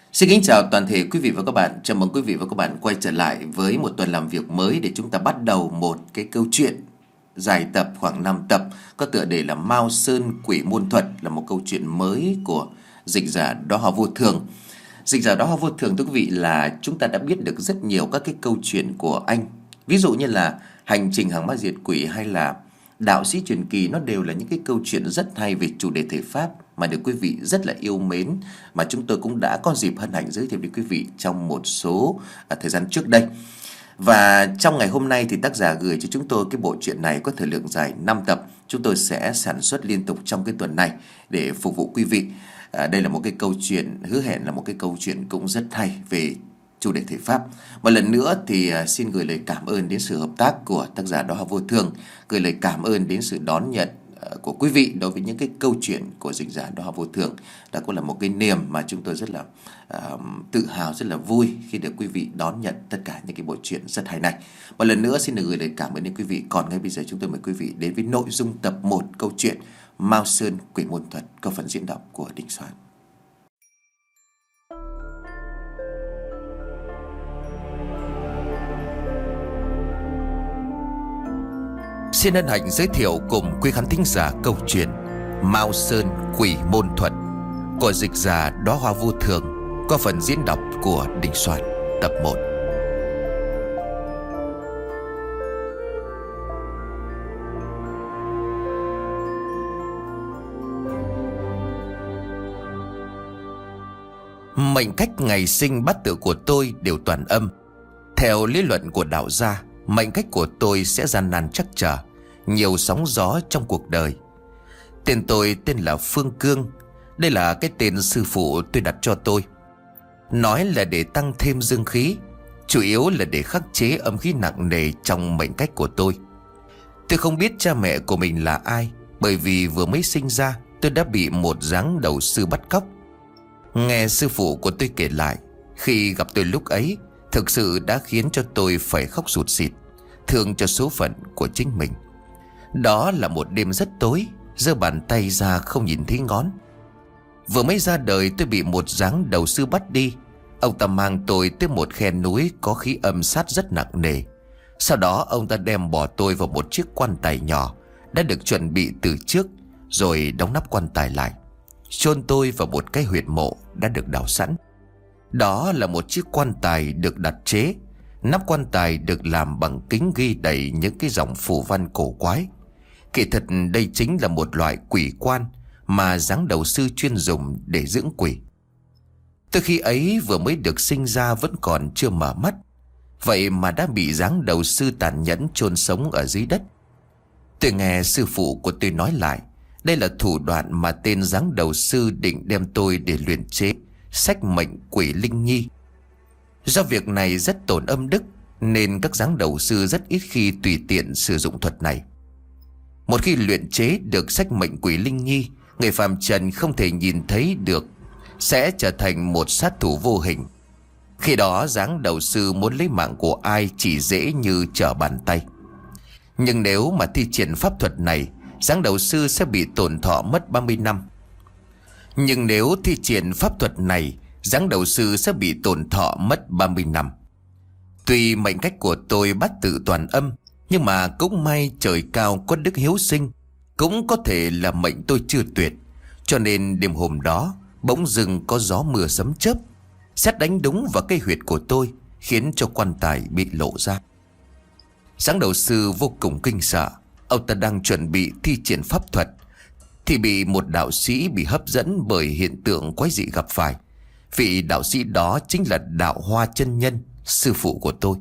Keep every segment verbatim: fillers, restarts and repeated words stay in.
Xin kính chào toàn thể quý vị và các bạn. Chào mừng quý vị và các bạn quay trở lại với một tuần làm việc mới để chúng ta bắt đầu một cái câu chuyện dài tập khoảng năm tập có tựa đề là Mao Sơn Quỷ Môn Thuật, là một câu chuyện mới của dịch giả Đó Hoa Vô Thường. Dịch giả Đó Hoa Vô Thường, thưa quý vị, là chúng ta đã biết được rất nhiều các cái câu chuyện của anh. Ví dụ như là Hành trình hàng ma diệt quỷ hay là Đạo sĩ truyền kỳ, nó đều là những cái câu chuyện rất hay về chủ đề thể pháp mà được quý vị rất là yêu mến, mà chúng tôi cũng đã có dịp hân hạnh giới thiệu đến quý vị trong một số à, thời gian trước đây. Và trong ngày hôm nay thì tác giả gửi cho chúng tôi cái bộ truyện này có thời lượng dài năm tập. Chúng tôi sẽ sản xuất liên tục trong cái tuần này để phục vụ quý vị. à, Đây là một cái câu chuyện, hứa hẹn là một cái câu chuyện cũng rất hay về chủ đề thể pháp. Một lần nữa thì uh, xin gửi lời cảm ơn đến sự hợp tác của tác giả Đó Hoa Vô Thường, gửi lời cảm ơn đến sự đón nhận uh, của quý vị đối với những cái câu chuyện của dịch giả Đó Hoa Vô Thường. Đó cũng là một cái niềm mà chúng tôi rất là uh, tự hào, rất là vui khi được quý vị đón nhận tất cả những cái bộ truyện rất hay này. Một lần nữa xin được gửi lời cảm ơn đến quý vị. Còn ngay bây giờ chúng tôi mời quý vị đến với nội dung tập một câu chuyện Mao Sơn Quỷ Môn Thuật, có phần diễn đọc của Đình Soạn. Xin hân hạnh giới thiệu cùng quý khán thính giả câu chuyện Mao Sơn Quỷ Môn Thuật của dịch giả Đó Hoa Vô Thường, có phần diễn đọc của Đình Soạn, tập một. Mệnh cách ngày sinh bát tự của tôi đều toàn âm. Theo lý luận của đạo gia, mệnh cách của tôi sẽ gian nan trắc trở, nhiều sóng gió trong cuộc đời. Tên tôi tên là Phương Cương. Đây là cái tên sư phụ tôi đặt cho tôi. Nói là để tăng thêm dương khí, chủ yếu là để khắc chế âm khí nặng nề trong mệnh cách của tôi. Tôi không biết cha mẹ của mình là ai, bởi vì vừa mới sinh ra tôi đã bị một giáng đầu sư bắt cóc. Nghe sư phụ của tôi kể lại, khi gặp tôi lúc ấy thực sự đã khiến cho tôi phải khóc sụt sịt, thương cho số phận của chính mình. Đó là một đêm rất tối, giơ bàn tay ra không nhìn thấy ngón. Vừa mới ra đời tôi bị một giáng đầu sư bắt đi. Ông ta mang tôi tới một khe núi có khí âm sát rất nặng nề. Sau đó ông ta đem bỏ tôi vào một chiếc quan tài nhỏ đã được chuẩn bị từ trước, rồi đóng nắp quan tài lại, chôn tôi vào một cái huyệt mộ đã được đào sẵn. Đó là một chiếc quan tài được đặt chế. Nắp quan tài được làm bằng kính ghi đầy những cái dòng phù văn cổ quái. Kỳ thật đây chính là một loại quỷ quan mà giáng đầu sư chuyên dùng để dưỡng quỷ. Từ khi ấy vừa mới được sinh ra vẫn còn chưa mở mắt, vậy mà đã bị giáng đầu sư tàn nhẫn chôn sống ở dưới đất. Tôi nghe sư phụ của tôi nói lại, đây là thủ đoạn mà tên giáng đầu sư định đem tôi để luyện chế sách mệnh quỷ linh nhi. Do việc này rất tổn âm đức, nên các giáng đầu sư rất ít khi tùy tiện sử dụng thuật này. Một khi luyện chế được sách mệnh quỷ linh nhi, người phàm trần không thể nhìn thấy được, sẽ trở thành một sát thủ vô hình. Khi đó giáng đầu sư muốn lấy mạng của ai chỉ dễ như trở bàn tay. Nhưng nếu mà thi triển pháp thuật này, giáng đầu sư sẽ bị tổn thọ mất ba mươi năm. Nhưng nếu thi triển pháp thuật này, giáng đầu sư sẽ bị tổn thọ mất ba mươi năm. Tuy mệnh cách của tôi bát tự toàn âm, nhưng mà cũng may trời cao có đức hiếu sinh. Cũng có thể là mệnh tôi chưa tuyệt, cho nên đêm hôm đó bỗng dưng có gió mưa sấm chớp, sét đánh đúng vào cái huyệt của tôi, khiến cho quan tài bị lộ ra. Giáng đầu sư vô cùng kinh sợ. Ông ta đang chuẩn bị thi triển pháp thuật thì bị một đạo sĩ bị hấp dẫn bởi hiện tượng quái dị gặp phải. Vị đạo sĩ đó chính là Đạo Hoa chân nhân, sư phụ của tôi.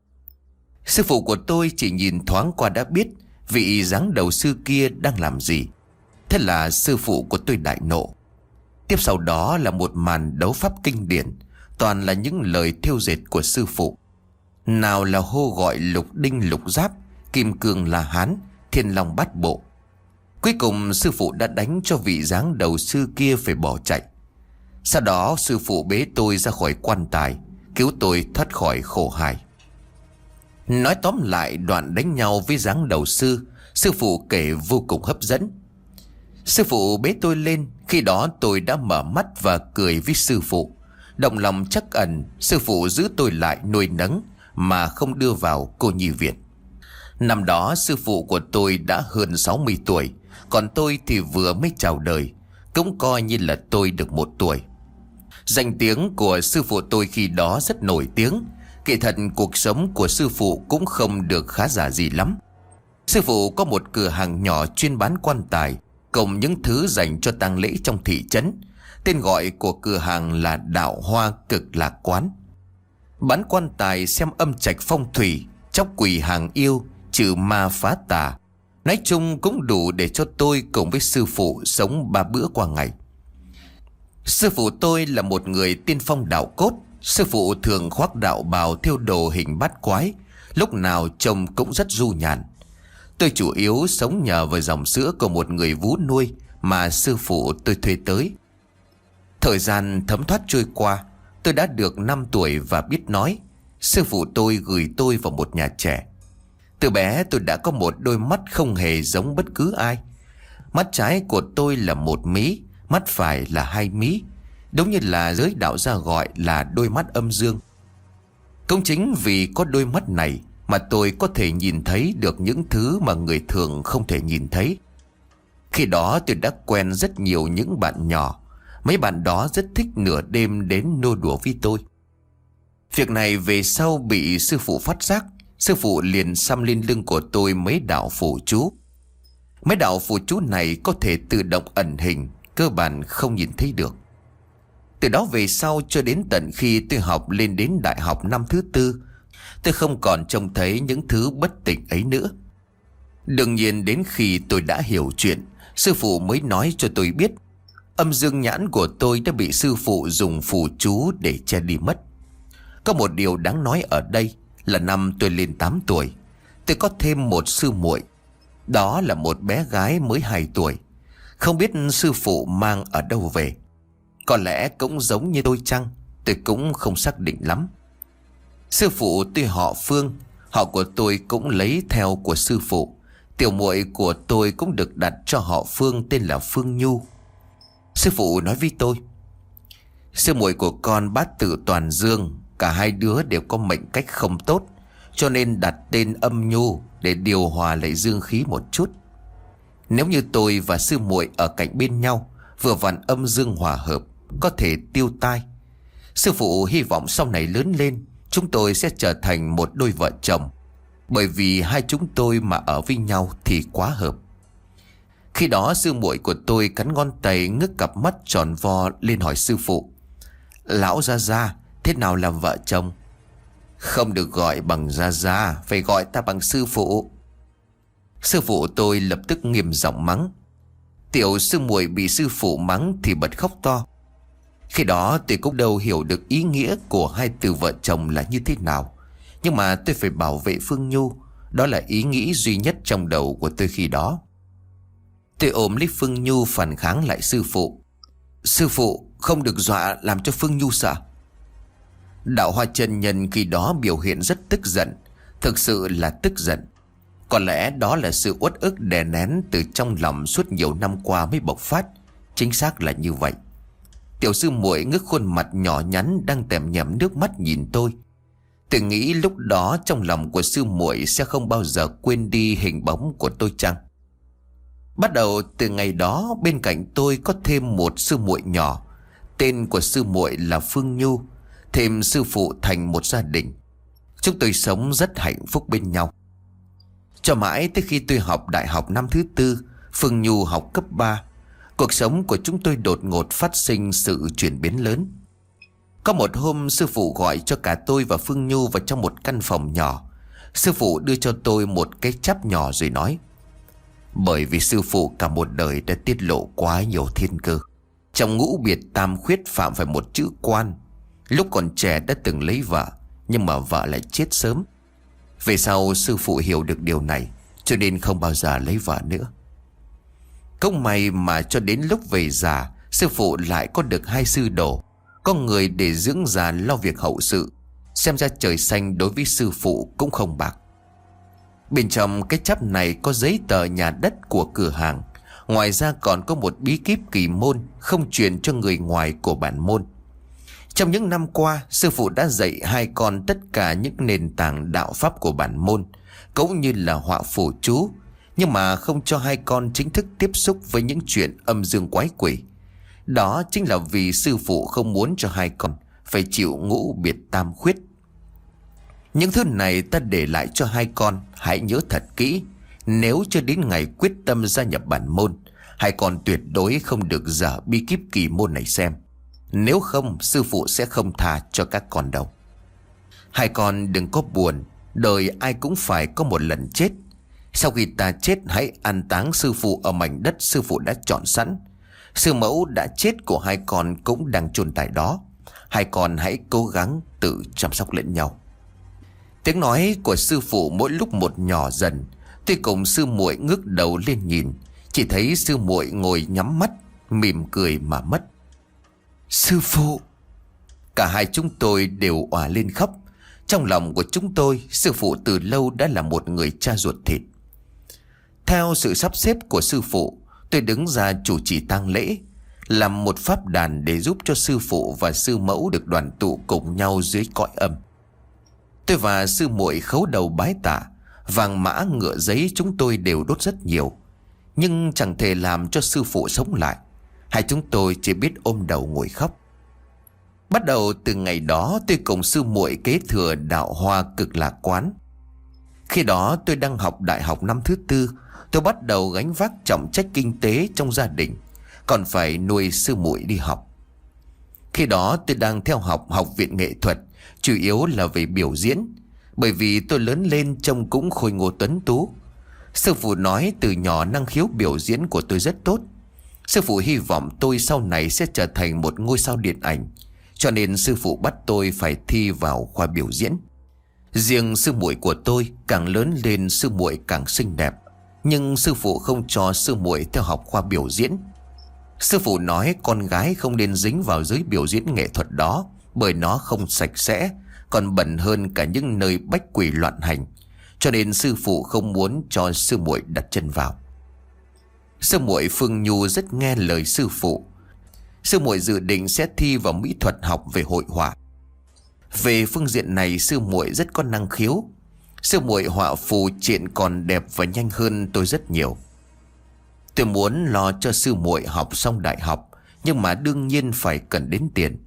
Sư phụ của tôi chỉ nhìn thoáng qua đã biết vị giáng đầu sư kia đang làm gì. Thế là sư phụ của tôi đại nộ. Tiếp sau đó là một màn đấu pháp kinh điển, toàn là những lời thêu dệt của sư phụ. Nào là hô gọi lục đinh lục giáp, kim cương la hán, thiên long bát bộ. Cuối cùng sư phụ đã đánh cho vị giáng đầu sư kia phải bỏ chạy. Sau đó sư phụ bế tôi ra khỏi quan tài, cứu tôi thoát khỏi khổ hải. Nói tóm lại, đoạn đánh nhau với giáng đầu sư, sư phụ kể vô cùng hấp dẫn. Sư phụ bế tôi lên, khi đó tôi đã mở mắt và cười với sư phụ. Động lòng trắc ẩn, sư phụ giữ tôi lại nuôi nấng mà không đưa vào cô nhi viện. Năm đó sư phụ của tôi đã hơn sáu mươi tuổi, còn tôi thì vừa mới chào đời, cũng coi như là tôi được một tuổi. Danh tiếng của sư phụ tôi khi đó rất nổi tiếng. Kỳ thật cuộc sống của sư phụ cũng không được khá giả gì lắm. Sư phụ có một cửa hàng nhỏ chuyên bán quan tài cùng những thứ dành cho tang lễ trong thị trấn. Tên gọi của cửa hàng là Đạo Hoa Cực Lạc Quán. Bán quan tài xem âm trạch phong thủy, chóc quỷ hàng yêu, trừ ma phá tà. Nói chung cũng đủ để cho tôi cùng với sư phụ sống ba bữa qua ngày. Sư phụ tôi là một người tiên phong đạo cốt. Sư phụ thường khoác đạo bào thêu đồ hình bát quái, lúc nào trông cũng rất du nhàn. Tôi chủ yếu sống nhờ vào dòng sữa của một người vú nuôi mà sư phụ tôi thuê tới. Thời gian thấm thoát trôi qua, tôi đã được năm tuổi và biết nói. Sư phụ tôi gửi tôi vào một nhà trẻ. Từ bé tôi đã có một đôi mắt không hề giống bất cứ ai. Mắt trái của tôi là một mí, mắt phải là hai mí, đúng như là giới đạo gia gọi là đôi mắt âm dương. Cũng chính vì có đôi mắt này mà tôi có thể nhìn thấy được những thứ mà người thường không thể nhìn thấy. Khi đó tôi đã quen rất nhiều những bạn nhỏ. Mấy bạn đó rất thích nửa đêm đến nô đùa với tôi. Việc này về sau bị sư phụ phát giác. Sư phụ liền xăm lên lưng của tôi mấy đạo phù chú. Mấy đạo phù chú này có thể tự động ẩn hình, cơ bản không nhìn thấy được. Từ đó về sau cho đến tận khi tôi học lên đến đại học năm thứ tư, tôi không còn trông thấy những thứ bất tịnh ấy nữa. Đương nhiên đến khi tôi đã hiểu chuyện, sư phụ mới nói cho tôi biết âm dương nhãn của tôi đã bị sư phụ dùng phù chú để che đi mất. Có một điều đáng nói ở đây là năm tôi lên tám tuổi, tôi có thêm một sư muội. Đó là một bé gái mới hai tuổi. Không biết sư phụ mang ở đâu về. Có lẽ cũng giống như tôi chăng, tôi cũng không xác định lắm. Sư phụ tuy họ Phương, họ của tôi cũng lấy theo của sư phụ. Tiểu muội của tôi cũng được đặt cho họ Phương tên là Phương Nhu. Sư phụ nói với tôi: sư muội của con bát tự toàn dương, cả hai đứa đều có mệnh cách không tốt, cho nên đặt tên âm Nhu để điều hòa lại dương khí một chút. Nếu như tôi và sư muội ở cạnh bên nhau, vừa vặn âm dương hòa hợp, có thể tiêu tai. Sư phụ hy vọng sau này lớn lên chúng tôi sẽ trở thành một đôi vợ chồng, bởi vì hai chúng tôi mà ở với nhau thì quá hợp. Khi đó sư muội của tôi cắn ngón tay, ngước cặp mắt tròn vo lên hỏi sư phụ: lão gia gia, thế nào làm vợ chồng? Không được gọi bằng gia gia, phải gọi ta bằng sư phụ. Sư phụ tôi lập tức nghiêm giọng mắng. Tiểu sư muội bị sư phụ mắng thì bật khóc to. Khi đó tôi cũng đâu hiểu được ý nghĩa của hai từ vợ chồng là như thế nào, nhưng mà tôi phải bảo vệ Phương Nhu. Đó là ý nghĩ duy nhất trong đầu của tôi khi đó. Tôi ôm lấy Phương Nhu phản kháng lại sư phụ: sư phụ không được dọa làm cho Phương Nhu sợ. Đạo Hoa chân nhân khi đó biểu hiện rất tức giận. Thực sự là tức giận. Có lẽ đó là sự uất ức đè nén từ trong lòng suốt nhiều năm qua mới bộc phát. Chính xác là như vậy. Tiểu sư muội ngước khuôn mặt nhỏ nhắn đang tèm nhèm nước mắt nhìn tôi. Tôi nghĩ lúc đó trong lòng của sư muội sẽ không bao giờ quên đi hình bóng của tôi chăng. Bắt đầu từ ngày đó bên cạnh tôi có thêm một sư muội nhỏ. Tên của sư muội là Phương Nhu. Thêm sư phụ thành một gia đình. Chúng tôi sống rất hạnh phúc bên nhau. Cho mãi tới khi tôi học đại học năm thứ tư, Phương Nhu học cấp ba, cuộc sống của chúng tôi đột ngột phát sinh sự chuyển biến lớn. Có một hôm sư phụ gọi cho cả tôi và Phương Nhu vào trong một căn phòng nhỏ. Sư phụ đưa cho tôi một cái cháp nhỏ rồi nói: bởi vì sư phụ cả một đời đã tiết lộ quá nhiều thiên cơ. Trong ngũ biệt tam khuyết phạm phải một chữ quan. Lúc còn trẻ đã từng lấy vợ, nhưng mà vợ lại chết sớm. Về sau sư phụ hiểu được điều này, cho nên không bao giờ lấy vợ nữa. Cũng may mà cho đến lúc về già, sư phụ lại có được hai sư đồ, có người để dưỡng già lo việc hậu sự. Xem ra trời xanh đối với sư phụ cũng không bạc. Bên trong cái cháp này có giấy tờ nhà đất của cửa hàng. Ngoài ra còn có một bí kíp kỳ môn không truyền cho người ngoài của bản môn. Trong những năm qua, sư phụ đã dạy hai con tất cả những nền tảng đạo pháp của bản môn, cũng như là họa phù chú, nhưng mà không cho hai con chính thức tiếp xúc với những chuyện âm dương quái quỷ. Đó chính là vì sư phụ không muốn cho hai con phải chịu ngũ biệt tam khuyết. Những thứ này ta để lại cho hai con, hãy nhớ thật kỹ. Nếu chưa đến ngày quyết tâm gia nhập bản môn, hai con tuyệt đối không được dở bí kíp kỳ môn này xem. Nếu không, sư phụ sẽ không tha cho các con đâu. Hai con đừng có buồn, đời ai cũng phải có một lần chết. Sau khi ta chết, hãy an táng sư phụ ở mảnh đất sư phụ đã chọn sẵn. Sư mẫu đã chết của hai con cũng đang chôn tại đó. Hai con hãy cố gắng tự chăm sóc lẫn nhau. Tiếng nói của sư phụ mỗi lúc một nhỏ dần. Tôi cùng sư muội ngước đầu lên nhìn, chỉ thấy sư muội ngồi nhắm mắt, mỉm cười mà mất. Sư phụ! Cả hai chúng tôi đều òa lên khóc. Trong lòng của chúng tôi, sư phụ từ lâu đã là một người cha ruột thịt. Theo sự sắp xếp của sư phụ, tôi đứng ra chủ trì tang lễ, làm một pháp đàn để giúp cho sư phụ và sư mẫu được đoàn tụ cùng nhau dưới cõi âm. Tôi và sư muội khấu đầu bái tạ. Vàng mã ngựa giấy chúng tôi đều đốt rất nhiều, nhưng chẳng thể làm cho sư phụ sống lại. Hai chúng tôi chỉ biết ôm đầu ngồi khóc. Bắt đầu từ ngày đó, tôi cùng sư muội kế thừa đạo Hoa Cực Lạc Quán. Khi đó tôi đang học đại học năm thứ tư. Tôi bắt đầu gánh vác trọng trách kinh tế trong gia đình, còn phải nuôi sư muội đi học. Khi đó tôi đang theo học học viện nghệ thuật, chủ yếu là về biểu diễn. Bởi vì tôi lớn lên trông cũng khôi ngô tuấn tú. Sư phụ nói từ nhỏ năng khiếu biểu diễn của tôi rất tốt. Sư phụ hy vọng tôi sau này sẽ trở thành một ngôi sao điện ảnh, cho nên sư phụ bắt tôi phải thi vào khoa biểu diễn. Riêng sư muội của tôi càng lớn lên sư muội càng xinh đẹp, nhưng sư phụ không cho sư muội theo học khoa biểu diễn. Sư phụ nói con gái không nên dính vào giới biểu diễn nghệ thuật đó, bởi nó không sạch sẽ, còn bẩn hơn cả những nơi bách quỷ loạn hành, cho nên sư phụ không muốn cho sư muội đặt chân vào. Sư muội Phương Nhu rất nghe lời sư phụ. Sư muội dự định sẽ thi vào mỹ thuật học về hội họa. Về phương diện này sư muội rất có năng khiếu. Sư muội họa phù triện còn đẹp và nhanh hơn tôi rất nhiều. Tôi muốn lo cho sư muội học xong đại học, nhưng mà đương nhiên phải cần đến tiền.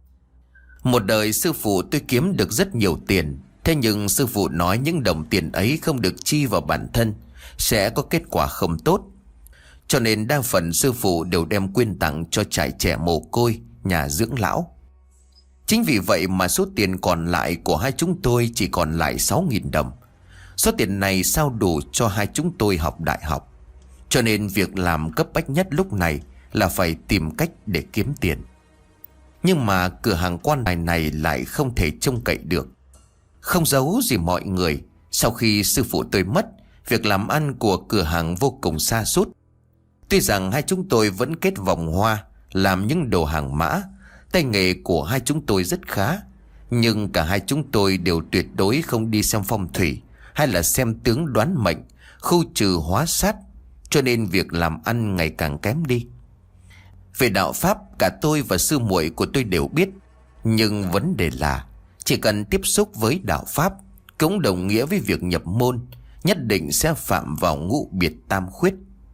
Một đời sư phụ tôi kiếm được rất nhiều tiền. Thế nhưng sư phụ nói những đồng tiền ấy không được chi vào bản thân, sẽ có kết quả không tốt. Cho nên đa phần sư phụ đều đem quyên tặng cho trại trẻ mồ côi, nhà dưỡng lão. Chính vì vậy mà số tiền còn lại của hai chúng tôi chỉ còn lại sáu nghìn đồng. Số tiền này sao đủ cho hai chúng tôi học đại học. Cho nên việc làm cấp bách nhất lúc này là phải tìm cách để kiếm tiền. Nhưng mà cửa hàng quan tài này lại không thể trông cậy được. Không giấu gì mọi người, sau khi sư phụ tôi mất, việc làm ăn của cửa hàng vô cùng sa sút. Tuy rằng hai chúng tôi vẫn kết vòng hoa, làm những đồ hàng mã, tay nghề của hai chúng tôi rất khá, nhưng cả hai chúng tôi đều tuyệt đối không đi xem phong thủy hay là xem tướng đoán mệnh, khu trừ hóa sát, cho nên việc làm ăn ngày càng kém đi. Về đạo pháp, cả tôi và sư muội của tôi đều biết, nhưng vấn đề là chỉ cần tiếp xúc với đạo pháp cũng đồng nghĩa với việc nhập môn, nhất định sẽ phạm vào ngũ biệt tam khuyết.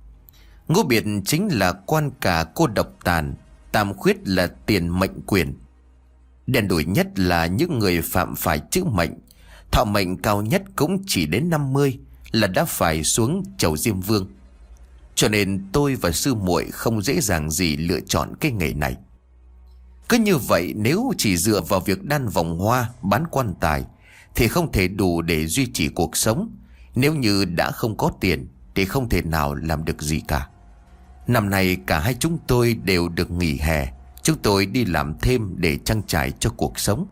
Ngũ biệt chính là quan cả cô độc tàn, tam khuyết là tiền mệnh quyền. Đen đủi nhất là những người phạm phải chữ mệnh, thọ mệnh cao nhất cũng chỉ đến năm mươi là đã phải xuống chầu Diêm Vương. Cho nên tôi và sư muội không dễ dàng gì lựa chọn cái nghề này. Cứ như vậy, nếu chỉ dựa vào việc đan vòng hoa, bán quan tài thì không thể đủ để duy trì cuộc sống. Nếu như đã không có tiền thì không thể nào làm được gì cả. Năm nay cả hai chúng tôi đều được nghỉ hè. Chúng tôi đi làm thêm để trang trải cho cuộc sống.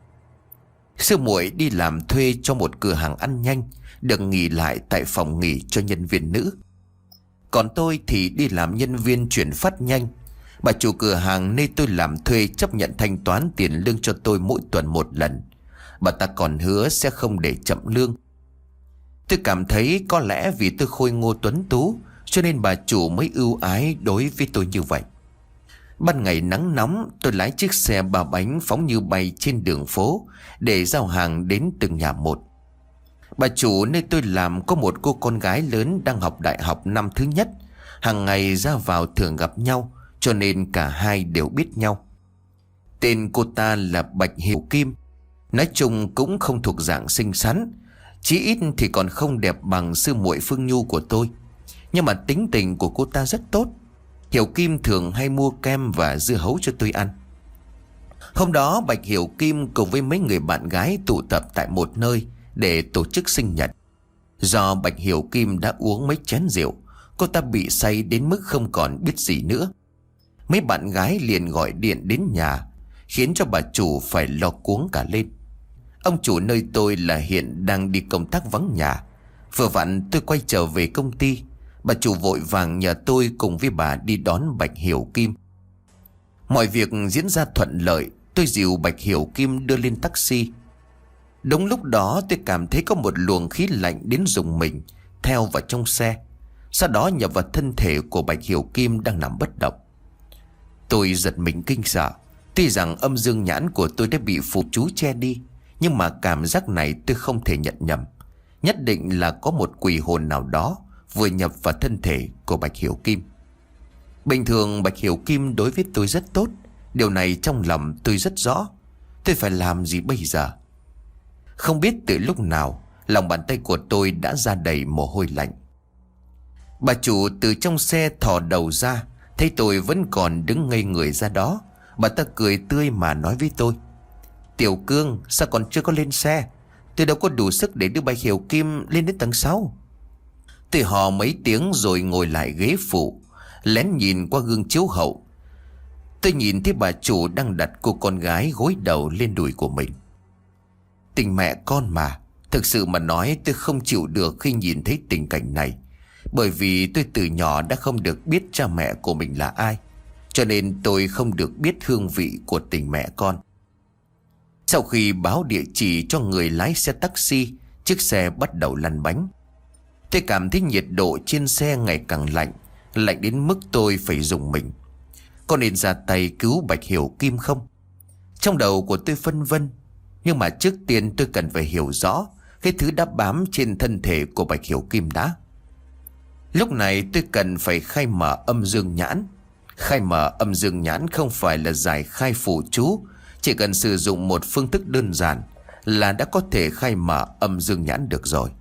Sư muội đi làm thuê cho một cửa hàng ăn nhanh, được nghỉ lại tại phòng nghỉ cho nhân viên nữ. Còn tôi thì đi làm nhân viên chuyển phát nhanh. Bà chủ cửa hàng nơi tôi làm thuê chấp nhận thanh toán tiền lương cho tôi mỗi tuần một lần. Bà ta còn hứa sẽ không để chậm lương. Tôi cảm thấy có lẽ vì tôi khôi ngô tuấn tú, cho nên bà chủ mới ưu ái đối với tôi như vậy. Ban ngày nắng nóng, tôi lái chiếc xe ba bánh phóng như bay trên đường phố để giao hàng đến từng nhà một. Bà chủ nơi tôi làm có một cô con gái lớn đang học đại học năm thứ nhất. Hàng ngày ra vào thường gặp nhau, cho nên cả hai đều biết nhau. Tên cô ta là Bạch Hiểu Kim. Nói chung cũng không thuộc dạng xinh xắn, chí ít thì còn không đẹp bằng sư muội Phương Nhu của tôi. Nhưng mà tính tình của cô ta rất tốt. Hiểu Kim thường hay mua kem và dưa hấu cho tôi ăn. Hôm đó Bạch Hiểu Kim cùng với mấy người bạn gái tụ tập tại một nơi để tổ chức sinh nhật. Do Bạch Hiểu Kim đã uống mấy chén rượu, cô ta bị say đến mức không còn biết gì nữa. Mấy bạn gái liền gọi điện đến nhà, khiến cho bà chủ phải lo cuống cả lên. Ông chủ nơi tôi là hiện đang đi công tác vắng nhà. Vừa vặn tôi quay trở về công ty, bà chủ vội vàng nhờ tôi cùng với bà đi đón Bạch Hiểu Kim. Mọi việc diễn ra thuận lợi. Tôi dìu Bạch Hiểu Kim đưa lên taxi. Đúng lúc đó tôi cảm thấy có một luồng khí lạnh đến rùng mình theo vào trong xe, sau đó nhập vào thân thể của Bạch Hiểu Kim đang nằm bất động. Tôi giật mình kinh sợ. Tuy rằng âm dương nhãn của tôi đã bị phù chú che đi, nhưng mà cảm giác này tôi không thể nhận nhầm. Nhất định là có một quỷ hồn nào đó vừa nhập vào thân thể của Bạch Hiểu Kim. Bình thường Bạch Hiểu Kim đối với tôi rất tốt. Điều này trong lòng tôi rất rõ. Tôi phải làm gì bây giờ? Không biết từ lúc nào lòng bàn tay của tôi đã ra đầy mồ hôi lạnh. Bà chủ từ trong xe thò đầu ra, thấy tôi vẫn còn đứng ngây người ra đó. Bà ta cười tươi mà nói với tôi: "Tiểu Cương, sao còn chưa có lên xe? Tôi đâu có đủ sức để đưa Bạch Hiểu Kim lên đến tầng sáu." Tôi hò mấy tiếng rồi ngồi lại ghế phụ, lén nhìn qua gương chiếu hậu. Tôi nhìn thấy bà chủ đang đặt cô con gái gối đầu lên đùi của mình. Tình mẹ con mà, thực sự mà nói tôi không chịu được khi nhìn thấy tình cảnh này. Bởi vì tôi từ nhỏ đã không được biết cha mẹ của mình là ai, cho nên tôi không được biết hương vị của tình mẹ con. Sau khi báo địa chỉ cho người lái xe taxi, chiếc xe bắt đầu lăn bánh. Tôi cảm thấy nhiệt độ trên xe ngày càng lạnh, lạnh đến mức tôi phải rùng mình. Có nên ra tay cứu Bạch Hiểu Kim không? Trong đầu của tôi phân vân. Nhưng mà trước tiên tôi cần phải hiểu rõ cái thứ đã bám trên thân thể của Bạch Hiểu Kim đã. Lúc này tôi cần phải khai mở âm dương nhãn. Khai mở âm dương nhãn không phải là giải khai phù chú, chỉ cần sử dụng một phương thức đơn giản là đã có thể khai mở âm dương nhãn được rồi.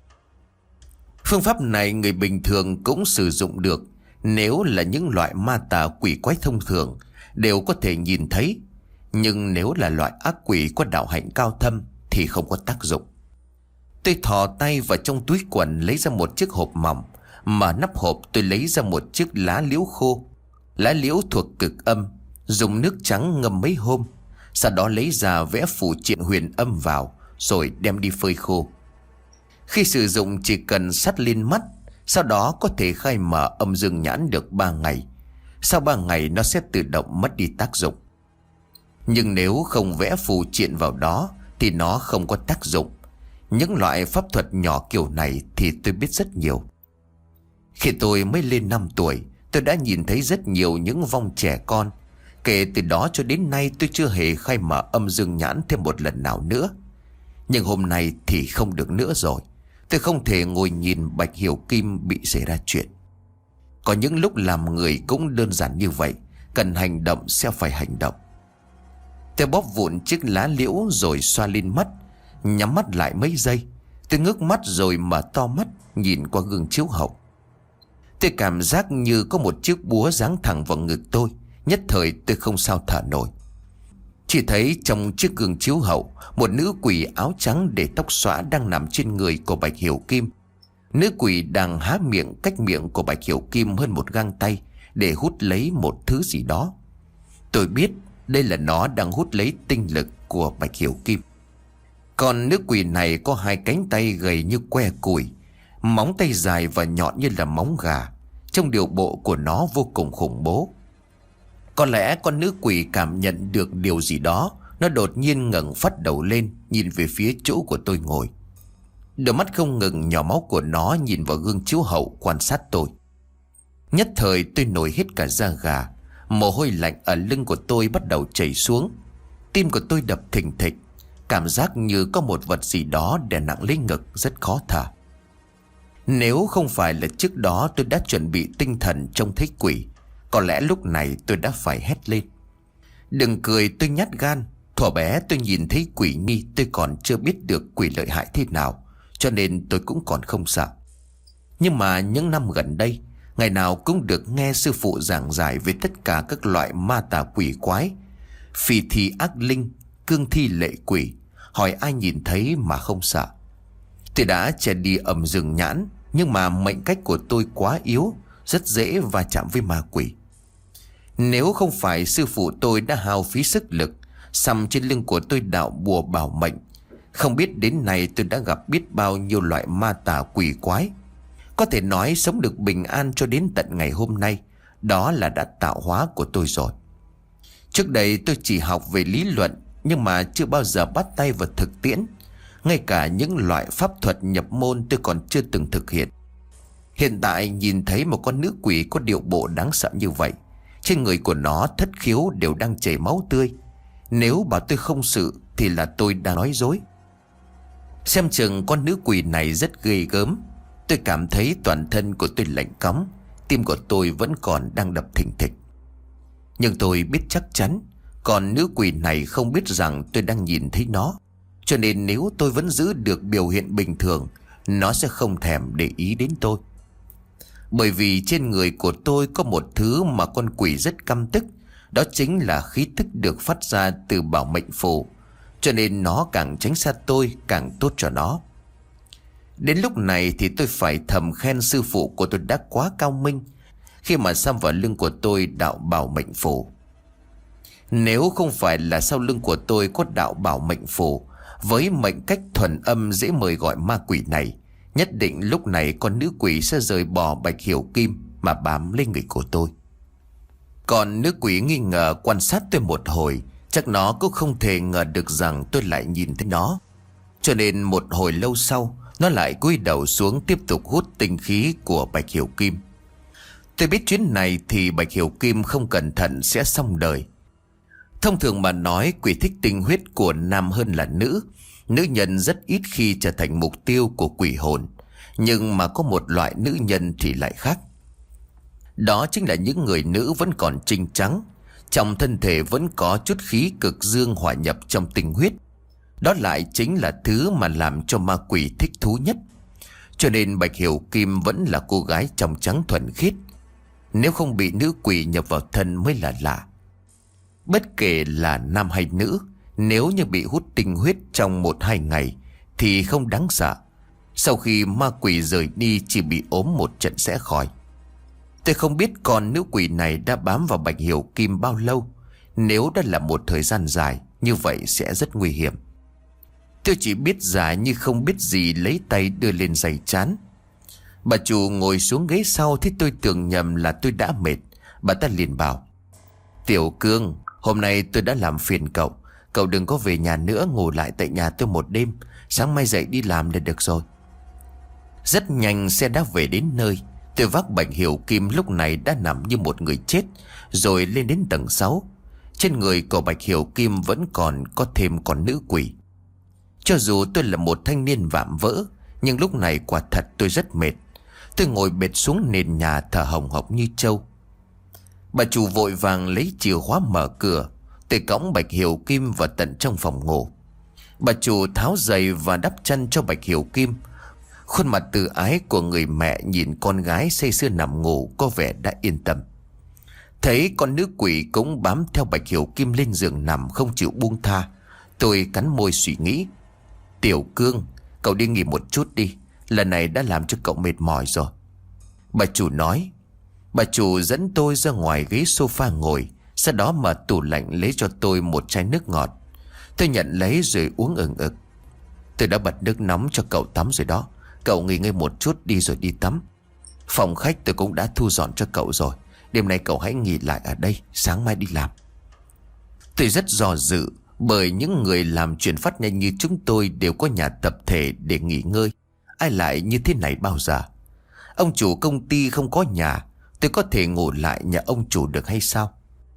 Phương pháp này người bình thường cũng sử dụng được. Nếu là những loại ma tà quỷ quái thông thường đều có thể nhìn thấy. Nhưng nếu là loại ác quỷ có đạo hạnh cao thâm thì không có tác dụng. Tôi thò tay vào trong túi quần lấy ra một chiếc hộp mỏng. Mở nắp hộp tôi lấy ra một chiếc lá liễu khô. Lá liễu thuộc cực âm, dùng nước trắng ngâm mấy hôm. Sau đó lấy ra vẽ phù triện huyền âm vào, rồi đem đi phơi khô. Khi sử dụng chỉ cần sắt lên mắt, sau đó có thể khai mở âm dương nhãn được ba ngày. Sau ba ngày nó sẽ tự động mất đi tác dụng. Nhưng nếu không vẽ phù triện vào đó thì nó không có tác dụng. Những loại pháp thuật nhỏ kiểu này thì tôi biết rất nhiều. Khi tôi mới lên năm tuổi, tôi đã nhìn thấy rất nhiều những vong trẻ con. Kể từ đó cho đến nay tôi chưa hề khai mở âm dương nhãn thêm một lần nào nữa. Nhưng hôm nay thì không được nữa rồi. Tôi không thể ngồi nhìn Bạch Hiểu Kim bị xảy ra chuyện. Có những lúc làm người cũng đơn giản như vậy. Cần hành động sẽ phải hành động. Tôi bóp vụn chiếc lá liễu rồi xoa lên mắt. Nhắm mắt lại mấy giây. Tôi ngước mắt rồi mở to mắt nhìn qua gương chiếu hậu. Tôi cảm giác như có một chiếc búa giáng thẳng vào ngực tôi. Nhất thời tôi không sao thở nổi. Chỉ thấy trong chiếc gương chiếu hậu, một nữ quỷ áo trắng để tóc xõa đang nằm trên người của Bạch Hiểu Kim. Nữ quỷ đang há miệng cách miệng của Bạch Hiểu Kim hơn một gang tay để hút lấy một thứ gì đó. Tôi biết đây là nó đang hút lấy tinh lực của Bạch Hiểu Kim. Còn nữ quỷ này có hai cánh tay gầy như que củi, móng tay dài và nhọn như là móng gà. Trong điều bộ của nó vô cùng khủng bố. Có lẽ con nữ quỷ cảm nhận được điều gì đó. Nó đột nhiên ngẩng phát đầu lên, nhìn về phía chỗ của tôi ngồi. Đôi mắt không ngừng nhỏ máu của nó nhìn vào gương chiếu hậu quan sát tôi. Nhất thời tôi nổi hết cả da gà. Mồ hôi lạnh ở lưng của tôi bắt đầu chảy xuống. Tim của tôi đập thình thịch. Cảm giác như có một vật gì đó đè nặng lấy ngực, rất khó thở. Nếu không phải là trước đó tôi đã chuẩn bị tinh thần trông thấy quỷ, có lẽ lúc này tôi đã phải hét lên. Đừng cười, tôi nhát gan. Thuở bé tôi nhìn thấy quỷ nhi, tôi còn chưa biết được quỷ lợi hại thế nào, cho nên tôi cũng còn không sợ. Nhưng mà những năm gần đây, ngày nào cũng được nghe sư phụ giảng giải về tất cả các loại ma tà quỷ quái, phì thi ác linh, cương thi lệ quỷ, hỏi ai nhìn thấy mà không sợ. Tôi đã che đi ầm rừng nhãn, nhưng mà mệnh cách của tôi quá yếu, rất dễ va chạm với ma quỷ. Nếu không phải sư phụ tôi đã hao phí sức lực xăm trên lưng của tôi đạo bùa bảo mệnh, không biết đến nay tôi đã gặp biết bao nhiêu loại ma tà quỷ quái. Có thể nói sống được bình an cho đến tận ngày hôm nay, đó là đã tạo hóa của tôi rồi. Trước đây tôi chỉ học về lý luận, nhưng mà chưa bao giờ bắt tay vào thực tiễn. Ngay cả những loại pháp thuật nhập môn tôi còn chưa từng thực hiện. Hiện tại nhìn thấy một con nữ quỷ có điệu bộ đáng sợ như vậy, trên người của nó thất khiếu đều đang chảy máu tươi. Nếu bảo tôi không sự thì là tôi đang nói dối. Xem chừng con nữ quỷ này rất ghê gớm. Tôi cảm thấy toàn thân của tôi lạnh cóng, tim của tôi vẫn còn đang đập thình thịch. Nhưng tôi biết chắc chắn con nữ quỷ này không biết rằng tôi đang nhìn thấy nó, cho nên nếu tôi vẫn giữ được biểu hiện bình thường, nó sẽ không thèm để ý đến tôi. Bởi vì trên người của tôi có một thứ mà con quỷ rất căm tức, đó chính là khí tức được phát ra từ bảo mệnh phù, cho nên nó càng tránh xa tôi càng tốt cho nó. Đến lúc này thì tôi phải thầm khen sư phụ của tôi đã quá cao minh khi mà xăm vào lưng của tôi đạo bảo mệnh phù. Nếu không phải là sau lưng của tôi có đạo bảo mệnh phù, với mệnh cách thuần âm dễ mời gọi ma quỷ này, nhất định lúc này con nữ quỷ sẽ rời bỏ Bạch Hiểu Kim mà bám lên người của tôi. Còn nữ quỷ nghi ngờ quan sát tôi một hồi, chắc nó cũng không thể ngờ được rằng tôi lại nhìn thấy nó. Cho nên một hồi lâu sau, nó lại cúi đầu xuống tiếp tục hút tinh khí của Bạch Hiểu Kim. Tôi biết chuyến này thì Bạch Hiểu Kim không cẩn thận sẽ xong đời. Thông thường mà nói, quỷ thích tinh huyết của nam hơn là nữ. Nữ nhân rất ít khi trở thành mục tiêu của quỷ hồn, nhưng mà có một loại nữ nhân thì lại khác. Đó chính là những người nữ vẫn còn trinh trắng, trong thân thể vẫn có chút khí cực dương hòa nhập trong tinh huyết. Đó lại chính là thứ mà làm cho ma quỷ thích thú nhất. Cho nên Bạch Hiểu Kim vẫn là cô gái trong trắng thuần khiết. Nếu không bị nữ quỷ nhập vào thân mới là lạ. Bất kể là nam hay nữ, nếu như bị hút tinh huyết trong một hai ngày thì không đáng sợ. Sau khi ma quỷ rời đi chỉ bị ốm một trận sẽ khỏi. Tôi không biết con nữ quỷ này đã bám vào Bạch Hiểu Kim bao lâu. Nếu đã là một thời gian dài, như vậy sẽ rất nguy hiểm. Tôi chỉ biết giả như không biết gì, lấy tay đưa lên giày trán. Bà chủ ngồi xuống ghế sau thì tôi tưởng nhầm là tôi đã mệt. Bà ta liền bảo: Tiểu Cương, hôm nay tôi đã làm phiền cậu. Cậu đừng có về nhà nữa, ngủ lại tại nhà tôi một đêm, sáng mai dậy đi làm là được rồi. Rất nhanh xe đã về đến nơi. Tôi vác Bạch Hiểu Kim lúc này đã nằm như một người chết, rồi lên đến tầng sáu. Trên người của Bạch Hiểu Kim vẫn còn có thêm con nữ quỷ. Cho dù tôi là một thanh niên vạm vỡ, nhưng lúc này quả thật tôi rất mệt. Tôi ngồi bệt xuống nền nhà thở hồng hộc như trâu. Bà chủ vội vàng lấy chìa khóa mở cửa. Tôi cõng Bạch Hiểu Kim vào tận trong phòng ngủ. Bà chủ tháo giày và đắp chăn cho Bạch Hiểu Kim. Khuôn mặt từ ái của người mẹ nhìn con gái say sưa nằm ngủ có vẻ đã yên tâm. Thấy con nữ quỷ cũng bám theo Bạch Hiểu Kim lên giường nằm không chịu buông tha, tôi cắn môi suy nghĩ. Tiểu Cương, cậu đi nghỉ một chút đi, lần này đã làm cho cậu mệt mỏi rồi. Bà chủ nói. Bà chủ dẫn tôi ra ngoài ghế sofa ngồi, sau đó mở tủ lạnh lấy cho tôi một chai nước ngọt. Tôi nhận lấy rồi uống ừng ực. Tôi đã bật nước nóng cho cậu tắm rồi đó. Cậu nghỉ ngơi một chút đi rồi đi tắm. Phòng khách tôi cũng đã thu dọn cho cậu rồi. Đêm nay cậu hãy nghỉ lại ở đây, sáng mai đi làm. Tôi rất do dự, bởi những người làm chuyển phát nhanh như chúng tôi đều có nhà tập thể để nghỉ ngơi. Ai lại như thế này bao giờ? Ông chủ công ty không có nhà, tôi có thể ngủ lại nhà ông chủ được hay sao?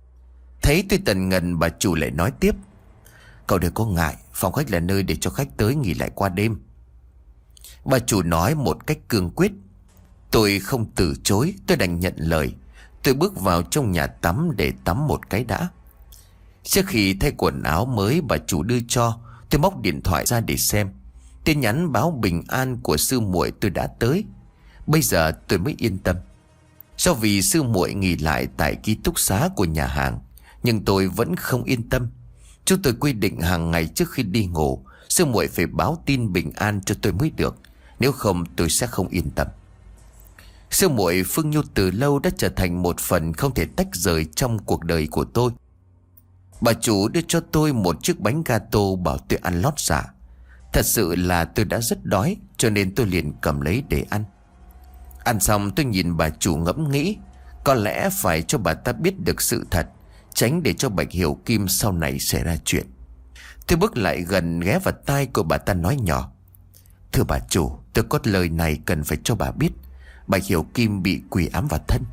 Thấy tôi tần ngần, bà chủ lại nói tiếp: Cậu đừng có ngại, phòng khách là nơi để cho khách tới nghỉ lại qua đêm. Bà chủ nói một cách cương quyết. Tôi không từ chối, tôi đành nhận lời. Tôi bước vào trong nhà tắm để tắm một cái đã. Trước khi thay quần áo mới bà chủ đưa cho, tôi móc điện thoại ra để xem. Tin nhắn báo bình an của sư muội tôi đã tới. Bây giờ tôi mới yên tâm. Do vì sư muội nghỉ lại tại ký túc xá của nhà hàng, nhưng tôi vẫn không yên tâm. Chúng tôi quy định hàng ngày trước khi đi ngủ, sư muội phải báo tin bình an cho tôi mới được. Nếu không tôi sẽ không yên tâm. Sư muội Phương Nhu từ lâu đã trở thành một phần không thể tách rời trong cuộc đời của tôi. Bà chủ đưa cho tôi một chiếc bánh gato bảo tôi ăn lót dạ. Thật sự là tôi đã rất đói, cho nên tôi liền cầm lấy để ăn. Ăn xong tôi nhìn bà chủ ngẫm nghĩ, có lẽ phải cho bà ta biết được sự thật, tránh để cho Bạch Hiểu Kim sau này xảy ra chuyện. Tôi bước lại gần, ghé vào tai của bà ta nói nhỏ: Thưa bà chủ, tôi có lời này cần phải cho bà biết. Bạch Hiểu Kim bị quỷ ám vào thân.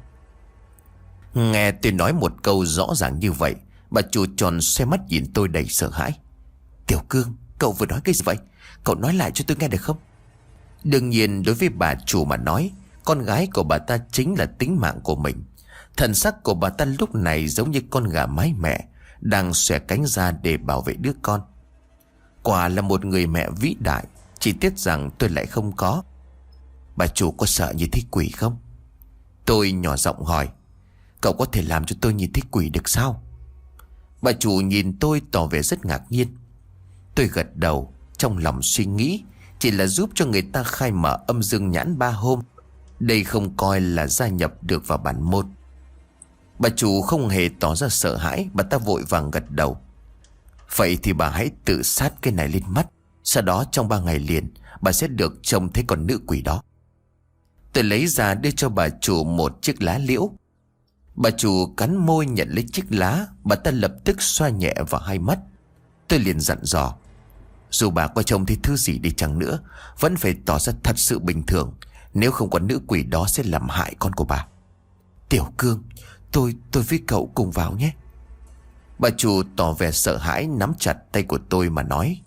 Nghe tôi nói một câu rõ ràng như vậy, bà chủ tròn xoe mắt nhìn tôi đầy sợ hãi. Tiểu Cương, cậu vừa nói cái gì vậy? Cậu nói lại cho tôi nghe được không? Đương nhiên đối với bà chủ mà nói, con gái của bà ta chính là tính mạng của mình. Thần sắc của bà ta lúc này giống như con gà mái mẹ đang xòe cánh ra để bảo vệ đứa con. Quả là một người mẹ vĩ đại, chỉ tiếc rằng tôi lại không có. Bà chủ có sợ như thế quỷ không? Tôi nhỏ giọng hỏi. Cậu có thể làm cho tôi nhìn thấy quỷ được sao? Bà chủ nhìn tôi tỏ vẻ rất ngạc nhiên. Tôi gật đầu, trong lòng suy nghĩ chỉ là giúp cho người ta khai mở âm dương nhãn ba hôm. Đây không coi là gia nhập được vào bản môn. Bà chủ không hề tỏ ra sợ hãi, bà ta vội vàng gật đầu. Vậy thì bà hãy tự sát cái này lên mắt. Sau đó trong ba ngày liền, bà sẽ được trông thấy con nữ quỷ đó. Tôi lấy ra đưa cho bà chủ một chiếc lá liễu. Bà chủ cắn môi nhận lấy chiếc lá. Bà ta lập tức xoa nhẹ vào hai mắt. Tôi liền dặn dò: Dù bà có trông thấy thứ gì đi chăng nữa, vẫn phải tỏ ra thật sự bình thường, nếu không con nữ quỷ đó sẽ làm hại con của bà. Tiểu Cương, Tôi, tôi với cậu cùng vào nhé. Bà chủ tỏ vẻ sợ hãi, nắm chặt tay của tôi mà nói.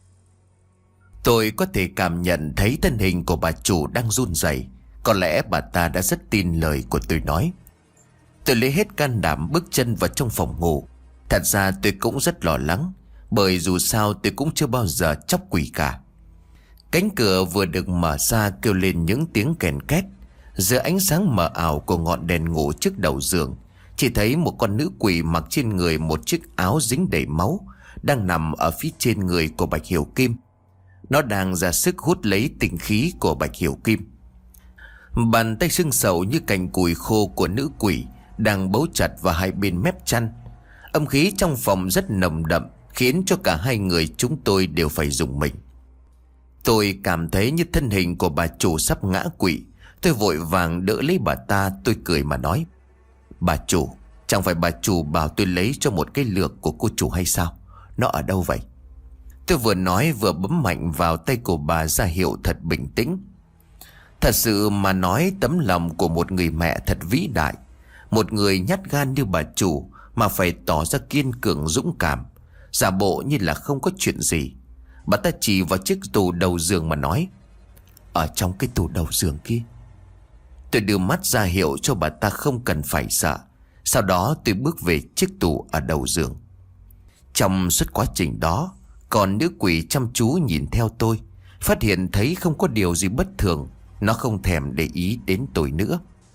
Tôi có thể cảm nhận thấy thân hình của bà chủ đang run rẩy. Có lẽ bà ta đã rất tin lời của tôi nói. Tôi lấy hết can đảm bước chân vào trong phòng ngủ. Thật ra tôi cũng rất lo lắng, bởi dù sao tôi cũng chưa bao giờ chọc quỷ cả. Cánh cửa vừa được mở ra kêu lên những tiếng kèn két. Giữa ánh sáng mờ ảo của ngọn đèn ngủ trước đầu giường, chỉ thấy một con nữ quỷ mặc trên người một chiếc áo dính đầy máu đang nằm ở phía trên người của Bạch Hiểu Kim. Nó đang ra sức hút lấy tinh khí của Bạch Hiểu Kim. Bàn tay sưng sầu như cành cùi khô của nữ quỷ đang bấu chặt vào hai bên mép chăn. Âm khí trong phòng rất nồng đậm, khiến cho cả hai người chúng tôi đều phải rùng mình. Tôi cảm thấy như thân hình của bà chủ sắp ngã quỵ. Tôi vội vàng đỡ lấy bà ta. Tôi cười mà nói: Bà chủ, chẳng phải bà chủ bảo tôi lấy cho một cái lược của cô chủ hay sao? Nó ở đâu vậy? Tôi vừa nói vừa bấm mạnh vào tay của bà ra hiệu thật bình tĩnh. Thật sự mà nói, tấm lòng của một người mẹ thật vĩ đại. Một người nhát gan như bà chủ mà phải tỏ ra kiên cường dũng cảm, giả bộ như là không có chuyện gì. Bà ta chỉ vào chiếc tủ đầu giường mà nói: Ở trong cái tủ đầu giường kia. Tôi đưa mắt ra hiệu cho bà ta không cần phải sợ. Sau đó tôi bước về chiếc tủ ở đầu giường. Trong suốt quá trình đó, còn nữ quỷ chăm chú nhìn theo tôi. Phát hiện thấy không có điều gì bất thường, nó không thèm để ý đến tôi nữa.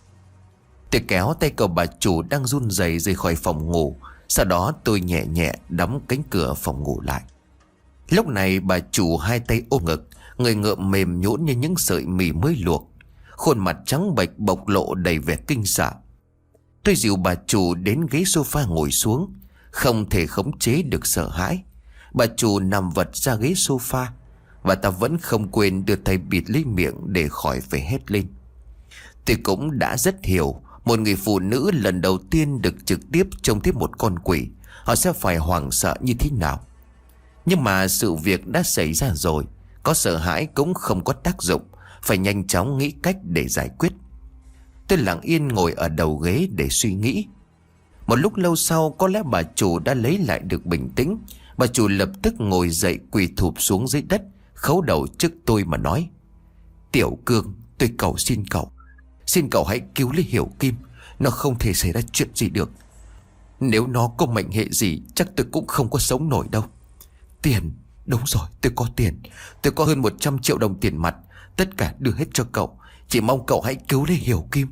Tôi kéo tay của bà chủ đang run rẩy rời khỏi phòng ngủ. Sau đó tôi nhẹ nhẹ đóng cánh cửa phòng ngủ lại. Lúc này bà chủ hai tay ôm ngực, người ngợm mềm nhũn như những sợi mì mới luộc, khuôn mặt trắng bệch bộc lộ đầy vẻ kinh sợ. Tôi dìu bà chủ đến ghế sofa ngồi xuống, không thể khống chế được sợ hãi. Bà chủ nằm vật ra ghế sofa, và ta vẫn không quên đưa tay bịt lấy miệng để khỏi phải hét lên. Tôi cũng đã rất hiểu, một người phụ nữ lần đầu tiên được trực tiếp trông thấy một con quỷ, họ sẽ phải hoảng sợ như thế nào. Nhưng mà sự việc đã xảy ra rồi, có sợ hãi cũng không có tác dụng, phải nhanh chóng nghĩ cách để giải quyết. Tôi lặng yên ngồi ở đầu ghế để suy nghĩ. Một lúc lâu sau, có lẽ bà chủ đã lấy lại được bình tĩnh. Bà chủ lập tức ngồi dậy, quỳ thụp xuống dưới đất, khấu đầu trước tôi mà nói: Tiểu Cương, tôi cầu xin cậu, xin cậu hãy cứu lấy Hiểu Kim. Nó không thể xảy ra chuyện gì được. Nếu nó có mệnh hệ gì, chắc tôi cũng không có sống nổi đâu. Tiền, đúng rồi, tôi có tiền. Tôi có hơn một trăm triệu đồng tiền mặt. Tất cả đưa hết cho cậu. Chỉ mong cậu hãy cứu lấy Hiểu Kim.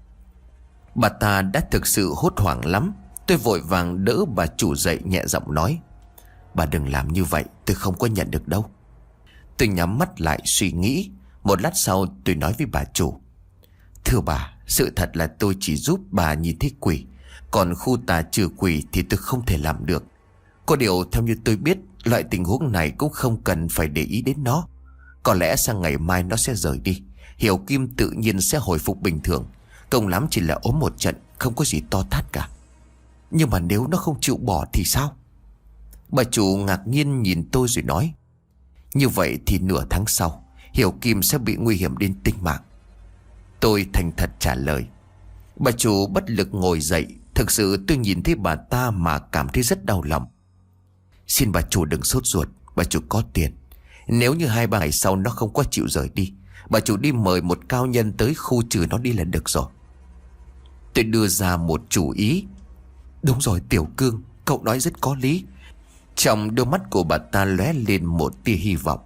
Bà ta đã thực sự hốt hoảng lắm. Tôi vội vàng đỡ bà chủ dậy, nhẹ giọng nói: Bà đừng làm như vậy, tôi không có nhận được đâu. Tôi nhắm mắt lại suy nghĩ. Một lát sau tôi nói với bà chủ: Thưa bà, sự thật là tôi chỉ giúp bà nhìn thấy quỷ, còn khu tà trừ quỷ thì tôi không thể làm được. Có điều theo như tôi biết, loại tình huống này cũng không cần phải để ý đến nó. Có lẽ sang ngày mai nó sẽ rời đi. Hiểu Kim tự nhiên sẽ hồi phục bình thường. Công lắm chỉ là ốm một trận, không có gì to tát cả. Nhưng mà nếu nó không chịu bỏ thì sao? Bà chủ ngạc nhiên nhìn tôi rồi nói: Như vậy thì nửa tháng sau, Hiểu Kim sẽ bị nguy hiểm đến tính mạng. Tôi thành thật trả lời. Bà chủ bất lực ngồi dậy. Thực sự tôi nhìn thấy bà ta mà cảm thấy rất đau lòng. Xin bà chủ đừng sốt ruột, bà chủ có tiền. Nếu như hai ba ngày sau nó không có chịu rời đi, bà chủ đi mời một cao nhân tới khu trừ nó đi là được rồi. Tôi đưa ra một chủ ý. Đúng rồi Tiểu Cương, cậu nói rất có lý. Trong đôi mắt của bà ta lóe lên một tia hy vọng.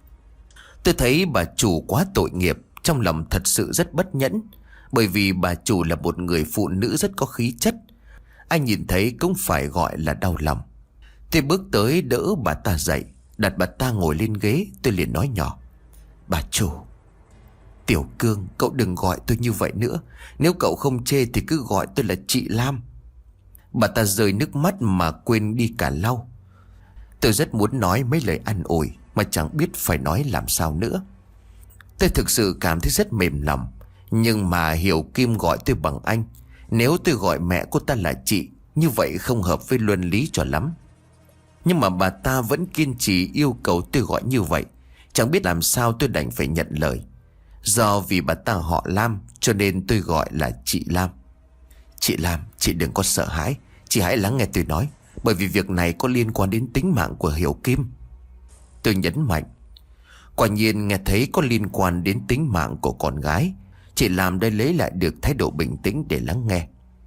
Tôi thấy bà chủ quá tội nghiệp, trong lòng thật sự rất bất nhẫn. Bởi vì bà chủ là một người phụ nữ rất có khí chất. Anh nhìn thấy cũng phải gọi là đau lòng. Tôi bước tới đỡ bà ta dậy, đặt bà ta ngồi lên ghế. Tôi liền nói nhỏ: Bà chủ, Tiểu Cương, cậu đừng gọi tôi như vậy nữa. Nếu cậu không chê thì cứ gọi tôi là chị Lam. Bà ta rơi nước mắt mà quên đi cả lau. Tôi rất muốn nói mấy lời an ủi mà chẳng biết phải nói làm sao nữa. Tôi thực sự cảm thấy rất mềm lòng. Nhưng mà Hiểu Kim gọi tôi bằng anh. Nếu tôi gọi mẹ cô ta là chị, như vậy không hợp với luân lý cho lắm. Nhưng mà bà ta vẫn kiên trì yêu cầu tôi gọi như vậy. Chẳng biết làm sao, tôi đành phải nhận lời. Do vì bà ta họ Lam cho nên tôi gọi là chị Lam. Chị Lam, chị đừng có sợ hãi. Chị hãy lắng nghe tôi nói. Bởi vì việc này có liên quan đến tính mạng của Hiểu Kim. Tôi nhấn mạnh. Quả nhiên nghe thấy có liên quan đến tính mạng của con gái. Chị Lam đã lấy lại được thái độ bình tĩnh để lắng nghe.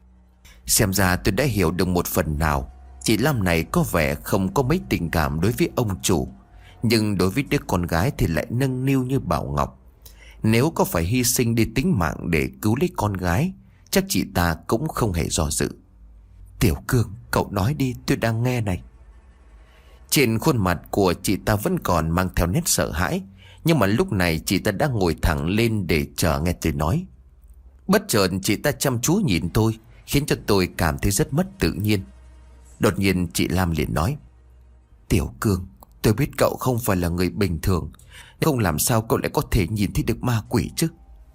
Xem ra tôi đã hiểu được một phần nào. Chị Lam này có vẻ không có mấy tình cảm đối với ông chủ, nhưng đối với đứa con gái thì lại nâng niu như bảo ngọc. Nếu có phải hy sinh đi tính mạng để cứu lấy con gái, chắc chị ta cũng không hề do dự. Tiểu Cương, cậu nói đi, tôi đang nghe này. Trên khuôn mặt của chị ta vẫn còn mang theo nét sợ hãi. Nhưng mà lúc này chị ta đã ngồi thẳng lên để chờ nghe tôi nói. Bất chợt chị ta chăm chú nhìn tôi, khiến cho tôi cảm thấy rất mất tự nhiên. Đột nhiên chị Lam liền nói: Tiểu Cương, tôi biết cậu không phải là người bình thường. Không làm sao cậu lại có thể nhìn thấy được ma quỷ chứ.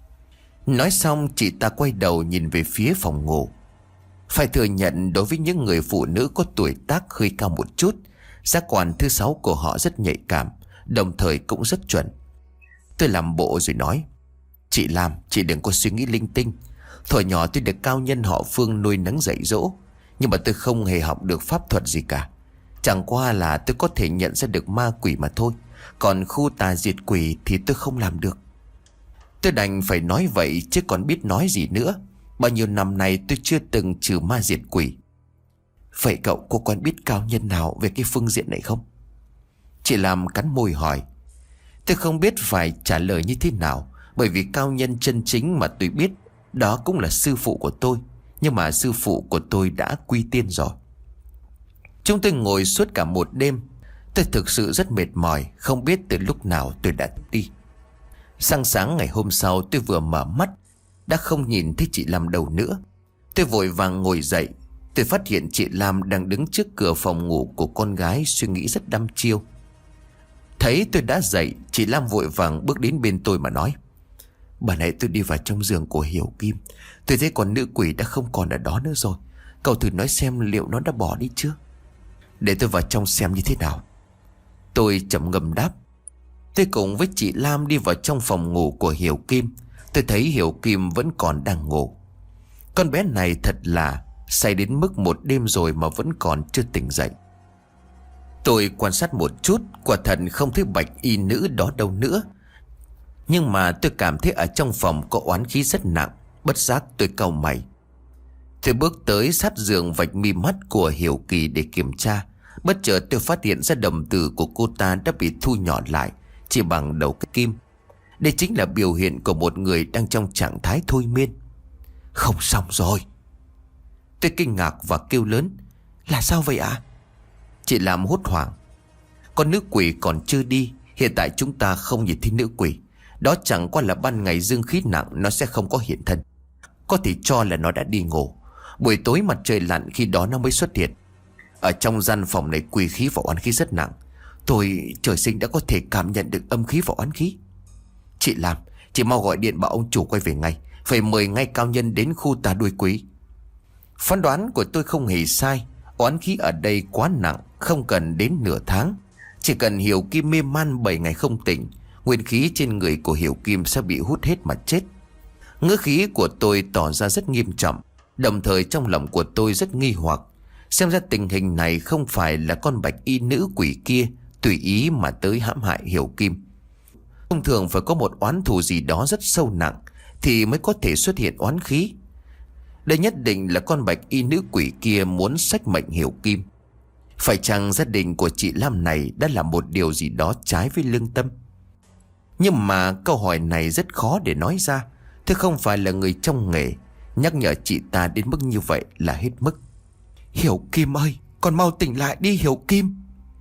Nói xong chị ta quay đầu nhìn về phía phòng ngủ. Phải thừa nhận đối với những người phụ nữ có tuổi tác hơi cao một chút, giác quan thứ sáu của họ rất nhạy cảm, đồng thời cũng rất chuẩn. Tôi làm bộ rồi nói: Chị Lam, chị đừng có suy nghĩ linh tinh. Thuở nhỏ tôi được cao nhân họ Phương nuôi nấng dạy dỗ, nhưng mà tôi không hề học được pháp thuật gì cả. Chẳng qua là tôi có thể nhận ra được ma quỷ mà thôi. Còn khu tà diệt quỷ thì tôi không làm được. Tôi đành phải nói vậy chứ còn biết nói gì nữa. Bao nhiêu năm nay tôi chưa từng trừ ma diệt quỷ. Vậy cậu có quen biết cao nhân nào về cái phương diện này không? Chị Lam cắn môi hỏi. Tôi không biết phải trả lời như thế nào, bởi vì cao nhân chân chính mà tôi biết đó cũng là sư phụ của tôi. Nhưng mà sư phụ của tôi đã quy tiên rồi. Chúng tôi ngồi suốt cả một đêm. Tôi thực sự rất mệt mỏi, không biết từ lúc nào tôi đã đi. Sáng sáng ngày hôm sau tôi vừa mở mắt đã không nhìn thấy chị Lam đâu nữa. Tôi vội vàng ngồi dậy. Tôi phát hiện chị Lam đang đứng trước cửa phòng ngủ của con gái, suy nghĩ rất đăm chiêu. Thấy tôi đã dậy, chị Lam vội vàng bước đến bên tôi mà nói: Bà nãy tôi đi vào trong giường của Hiểu Kim, tôi thấy con nữ quỷ đã không còn ở đó nữa rồi. Cậu thử nói xem liệu nó đã bỏ đi chưa? Để tôi vào trong xem như thế nào. Tôi chậm ngâm đáp. Tôi cùng với chị Lam đi vào trong phòng ngủ của Hiểu Kim. Tôi thấy Hiểu Kim vẫn còn đang ngủ. Con bé này thật là say đến mức một đêm rồi mà vẫn còn chưa tỉnh dậy. Tôi quan sát một chút, quả thật không thấy bạch y nữ đó đâu nữa. Nhưng mà tôi cảm thấy ở trong phòng có oán khí rất nặng. Bất giác tôi cau mày. Tôi bước tới sát giường vạch mi mắt của Hiểu Kỳ để kiểm tra. Bất chợt tôi phát hiện ra đồng tử của cô ta đã bị thu nhỏ lại, chỉ bằng đầu cái kim. Đây chính là biểu hiện của một người đang trong trạng thái thôi miên. Không xong rồi. Tôi kinh ngạc và kêu lớn. Là sao vậy ạ? À? Chị làm hốt hoảng. Con nữ quỷ còn chưa đi. Hiện tại chúng ta không nhìn thấy nữ quỷ. Đó chẳng qua là ban ngày dương khí nặng, nó sẽ không có hiện thân. Có thể cho là nó đã đi ngủ. Buổi tối mặt trời lặn khi đó nó mới xuất hiện. Ở trong gian phòng này quỷ khí và oán khí rất nặng. Tôi trời sinh đã có thể cảm nhận được âm khí và oán khí. Chị làm, chị mau gọi điện bảo ông chủ quay về ngay. Phải mời ngay cao nhân đến khu tà đuôi quỷ. Phán đoán của tôi không hề sai. Oán khí ở đây quá nặng, không cần đến nửa tháng. Chỉ cần Hiểu Kim mê man bảy ngày không tỉnh, nguyên khí trên người của Hiểu Kim sẽ bị hút hết mà chết. Ngữ khí của tôi tỏ ra rất nghiêm trọng. Đồng thời trong lòng của tôi rất nghi hoặc. Xem ra tình hình này không phải là con bạch y nữ quỷ kia tùy ý mà tới hãm hại Hiểu Kim. Thông thường phải có một oán thù gì đó rất sâu nặng thì mới có thể xuất hiện oán khí. Đây nhất định là con bạch y nữ quỷ kia muốn xách mệnh Hiểu Kim. Phải chăng gia đình của chị Lam này đã làm một điều gì đó trái với lương tâm? Nhưng mà câu hỏi này rất khó để nói ra. Tôi không phải là người trong nghề. Nhắc nhở chị ta đến mức như vậy là hết mức. Hiểu Kim ơi, con mau tỉnh lại đi Hiểu Kim.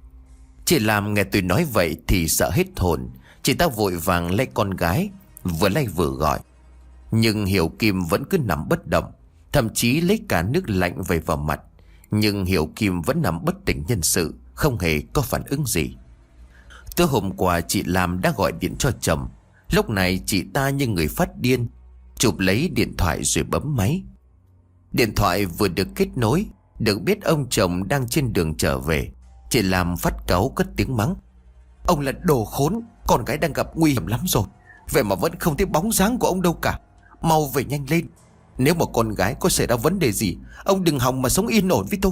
Chị Lam nghe tôi nói vậy thì sợ hết hồn. Chị ta vội vàng lấy con gái, vừa lay vừa gọi. Nhưng Hiểu Kim vẫn cứ nằm bất động, thậm chí lấy cả nước lạnh vẩy vào mặt. Nhưng Hiểu Kim vẫn nằm bất tỉnh nhân sự, không hề có phản ứng gì. Tối hôm qua chị Lam đã gọi điện cho chồng. Lúc này chị ta như người phát điên, chụp lấy điện thoại rồi bấm máy. Điện thoại vừa được kết nối, được biết ông chồng đang trên đường trở về. Chị Lam phát cáu cất tiếng mắng. Ông là đồ khốn, con gái đang gặp nguy hiểm lắm rồi. Vậy mà vẫn không thấy bóng dáng của ông đâu cả. Mau về nhanh lên. Nếu mà con gái có xảy ra vấn đề gì, ông đừng hòng mà sống yên ổn với tôi.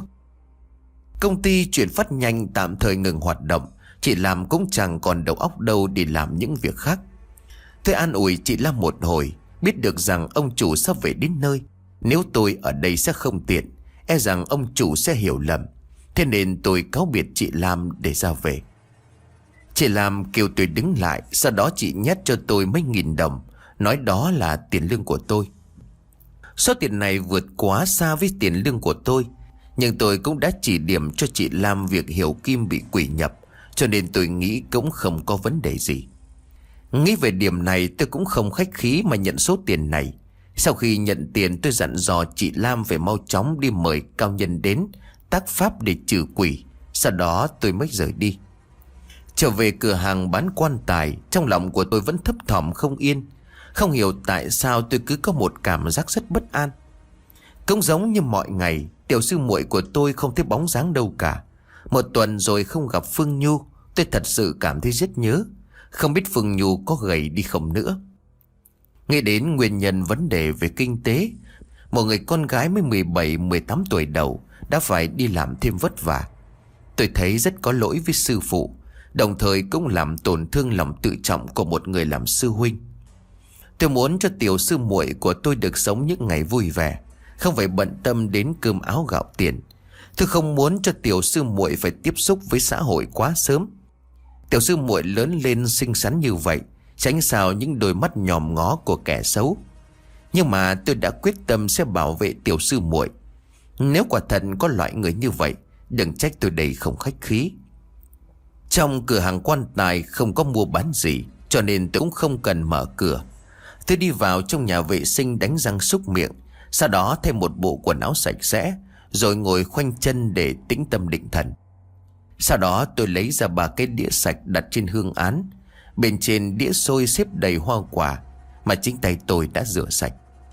Công ty chuyển phát nhanh tạm thời ngừng hoạt động. Chị Lam cũng chẳng còn đầu óc đâu để làm những việc khác. Tôi an ủi chị Lam một hồi, biết được rằng ông chủ sắp về đến nơi. Nếu tôi ở đây sẽ không tiện, e rằng ông chủ sẽ hiểu lầm. Thế nên tôi cáo biệt chị Lam để ra về. Chị Lam kêu tôi đứng lại. Sau đó chị nhét cho tôi mấy nghìn đồng, nói đó là tiền lương của tôi. Số tiền này vượt quá xa với tiền lương của tôi. Nhưng tôi cũng đã chỉ điểm cho chị Lam việc Hiểu Kim bị quỷ nhập, cho nên tôi nghĩ cũng không có vấn đề gì. Nghĩ về điểm này tôi cũng không khách khí mà nhận số tiền này. Sau khi nhận tiền tôi dặn dò chị Lam phải mau chóng đi mời cao nhân đến tác pháp để trừ quỷ. Sau đó tôi mới rời đi. Trở về cửa hàng bán quan tài, trong lòng của tôi vẫn thấp thỏm không yên. Không hiểu tại sao tôi cứ có một cảm giác rất bất an. Cũng giống như mọi ngày, tiểu sư muội của tôi không thấy bóng dáng đâu cả. Một tuần rồi không gặp Phương Nhu, tôi thật sự cảm thấy rất nhớ. Không biết Phương Nhu có gầy đi không nữa. Nghĩ đến nguyên nhân vấn đề về kinh tế, một người con gái mới mười bảy mười tám tuổi đầu đã phải đi làm thêm vất vả. Tôi thấy rất có lỗi với sư phụ, đồng thời cũng làm tổn thương lòng tự trọng của một người làm sư huynh. Tôi muốn cho tiểu sư muội của tôi được sống những ngày vui vẻ, không phải bận tâm đến cơm áo gạo tiền. Tôi không muốn cho tiểu sư muội phải tiếp xúc với xã hội quá sớm. Tiểu sư muội lớn lên xinh xắn như vậy, tránh sao những đôi mắt nhòm ngó của kẻ xấu. Nhưng mà tôi đã quyết tâm sẽ bảo vệ tiểu sư muội. Nếu quả thật có loại người như vậy, đừng trách tôi đây không khách khí. Trong cửa hàng quan tài không có mua bán gì, cho nên tôi cũng không cần mở cửa. Tôi đi vào trong nhà vệ sinh đánh răng súc miệng, sau đó thêm một bộ quần áo sạch sẽ, rồi ngồi khoanh chân để tĩnh tâm định thần. Sau đó tôi lấy ra ba cái đĩa sạch đặt trên hương án. Bên trên đĩa xôi xếp đầy hoa quả mà chính tay tôi đã rửa sạch.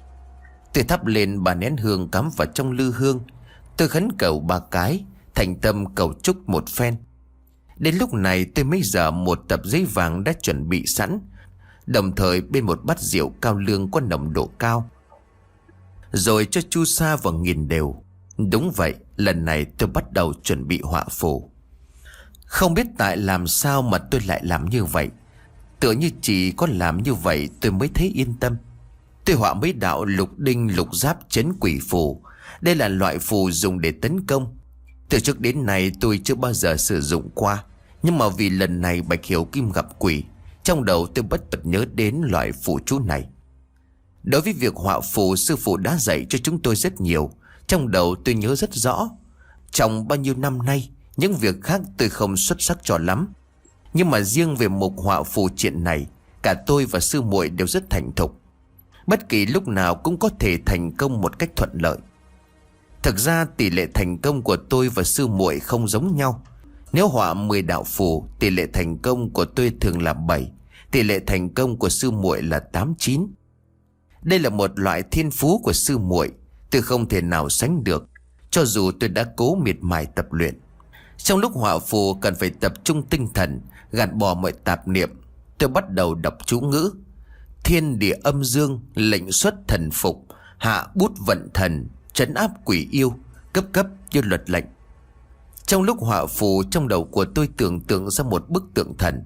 Tôi thắp lên ba nén hương cắm vào trong lư hương. Tôi khấn cầu ba cái, thành tâm cầu chúc một phen. Đến lúc này tôi mới dở một tập giấy vàng đã chuẩn bị sẵn, đồng thời bên một bát rượu cao lương có nồng độ cao, rồi cho chu sa vào nghiền đều. Đúng vậy, lần này tôi bắt đầu chuẩn bị họa phù. Không biết tại làm sao mà tôi lại làm như vậy. Tựa như chỉ có làm như vậy tôi mới thấy yên tâm. Tôi họa mấy đạo lục đinh lục giáp trấn quỷ phù. Đây là loại phù dùng để tấn công. Từ trước đến nay tôi chưa bao giờ sử dụng qua, nhưng mà vì lần này Bạch Hiểu Kim gặp quỷ, trong đầu tôi bất chợt nhớ đến loại phù chú này. Đối với việc họa phù, sư phụ đã dạy cho chúng tôi rất nhiều. Trong đầu tôi nhớ rất rõ. Trong bao nhiêu năm nay, những việc khác tôi không xuất sắc cho lắm, nhưng mà riêng về mục họa phù triện này, cả tôi và sư muội đều rất thành thục. Bất kỳ lúc nào cũng có thể thành công một cách thuận lợi. Thực ra tỷ lệ thành công của tôi và sư muội không giống nhau. Nếu họa mười đạo phù, tỷ lệ thành công của tôi thường là bảy, tỷ lệ thành công của sư muội là tám chín. Đây là một loại thiên phú của sư muội, tôi không thể nào sánh được, cho dù tôi đã cố miệt mài tập luyện. Trong lúc họa phù cần phải tập trung tinh thần, gạt bỏ mọi tạp niệm. Tôi bắt đầu đọc chú ngữ: thiên địa âm dương, lệnh xuất thần phục, hạ bút vận thần, trấn áp quỷ yêu, cấp cấp như luật lệnh. Trong lúc họa phù, trong đầu của tôi tưởng tượng ra một bức tượng thần.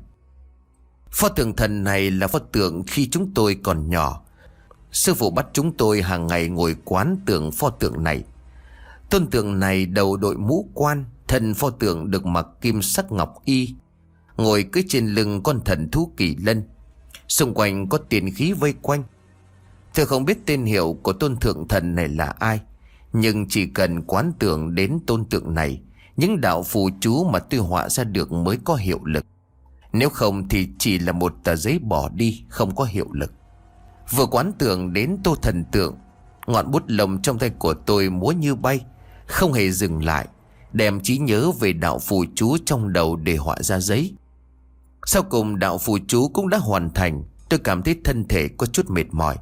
Pho tượng thần này là pho tượng khi chúng tôi còn nhỏ. Sư phụ bắt chúng tôi hàng ngày ngồi quán tượng pho tượng này. Tôn tượng này đầu đội mũ quan, thân pho tượng được mặc kim sắc ngọc y, ngồi cưỡi trên lưng con thần thú kỳ lân. Xung quanh có tiền khí vây quanh. Tôi không biết tên hiệu của tôn thượng thần này là ai, nhưng chỉ cần quán tưởng đến tôn tượng này, những đạo phù chú mà tôi họa ra được mới có hiệu lực. Nếu không thì chỉ là một tờ giấy bỏ đi, không có hiệu lực. Vừa quán tưởng đến tô thần tượng, ngọn bút lông trong tay của tôi múa như bay, không hề dừng lại, đem trí nhớ về đạo phù chú trong đầu để họa ra giấy. Sau cùng đạo phù chú cũng đã hoàn thành. Tôi cảm thấy thân thể có chút mệt mỏi.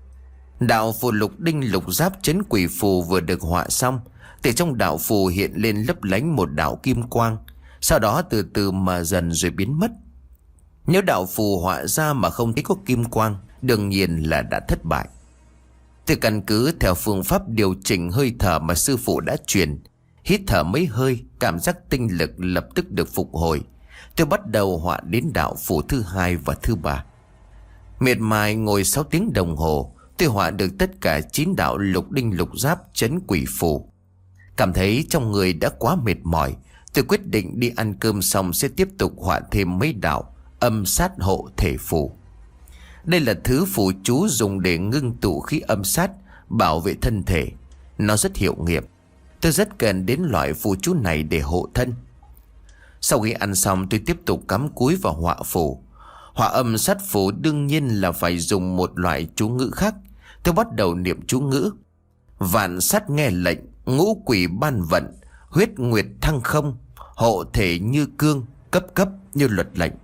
Đạo phù lục đinh lục giáp trấn quỷ phù vừa được họa xong, thì trong đạo phù hiện lên lấp lánh một đạo kim quang, sau đó từ từ mà dần rồi biến mất. Nếu đạo phù họa ra mà không thấy có kim quang, đương nhiên là đã thất bại. Tôi căn cứ theo phương pháp điều chỉnh hơi thở mà sư phụ đã truyền, hít thở mấy hơi, cảm giác tinh lực lập tức được phục hồi. Tôi bắt đầu họa đến đạo phù thứ hai và thứ ba. Miệt mài ngồi sáu tiếng đồng hồ, tôi họa được tất cả chín đạo lục đinh lục giáp trấn quỷ phù. Cảm thấy trong người đã quá mệt mỏi, tôi quyết định đi ăn cơm xong sẽ tiếp tục họa thêm mấy đạo âm sát hộ thể phù. Đây là thứ phù chú dùng để ngưng tụ khí âm sát, bảo vệ thân thể. Nó rất hiệu nghiệm. Tôi rất cần đến loại phù chú này để hộ thân. Sau khi ăn xong, tôi tiếp tục cắm cúi vào họa phù. Họa âm sát phù đương nhiên là phải dùng một loại chú ngữ khác. Tôi bắt đầu niệm chú ngữ: vạn sát nghe lệnh, ngũ quỷ ban vận, huyết nguyệt thăng không, hộ thể như cương, cấp cấp như luật lệnh.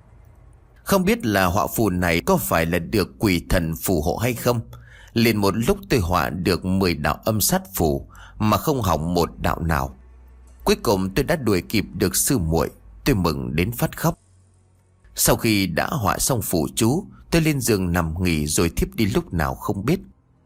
Không biết là họa phù này có phải là được quỷ thần phù hộ hay không. Liền một lúc tôi họa được mười đạo âm sát phù mà không hỏng một đạo nào. Cuối cùng tôi đã đuổi kịp được sư muội. Tôi mừng đến phát khóc. Sau khi đã họa xong phù chú, tôi lên giường nằm nghỉ rồi thiếp đi lúc nào không biết.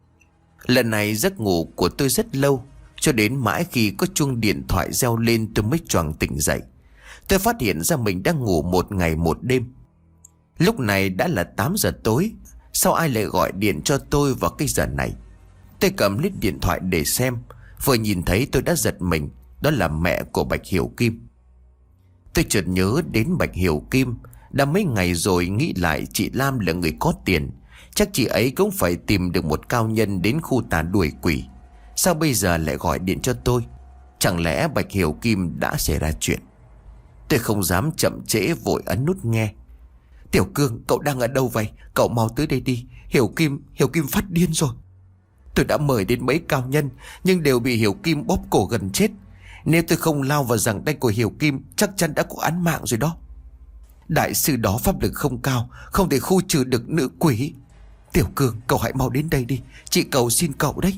Lần này giấc ngủ của tôi rất lâu, cho đến mãi khi có chuông điện thoại reo lên tôi mới choàng tỉnh dậy. Tôi phát hiện ra mình đang ngủ một ngày một đêm. Lúc này đã là tám giờ tối, sao ai lại gọi điện cho tôi vào cái giờ này? Tôi cầm lít điện thoại để xem, vừa nhìn thấy tôi đã giật mình. Đó là mẹ của Bạch Hiểu Kim. Tôi chợt nhớ đến Bạch Hiểu Kim. Đã mấy ngày rồi nghĩ lại chị Lam là người có tiền, chắc chị ấy cũng phải tìm được một cao nhân đến khu tà đuổi quỷ. Sao bây giờ lại gọi điện cho tôi? Chẳng lẽ Bạch Hiểu Kim đã xảy ra chuyện? Tôi không dám chậm trễ, vội ấn nút nghe. Tiểu Cương, cậu đang ở đâu vậy? Cậu mau tới đây đi. Hiểu Kim, Hiểu Kim phát điên rồi. Tôi đã mời đến mấy cao nhân, nhưng đều bị Hiểu Kim bóp cổ gần chết. Nếu tôi không lao vào giằng tay của Hiểu Kim, chắc chắn đã có án mạng rồi đó. Đại sư đó pháp lực không cao, không thể khu trừ được nữ quỷ. Tiểu Cương, cậu hãy mau đến đây đi, chị cầu xin cậu đấy.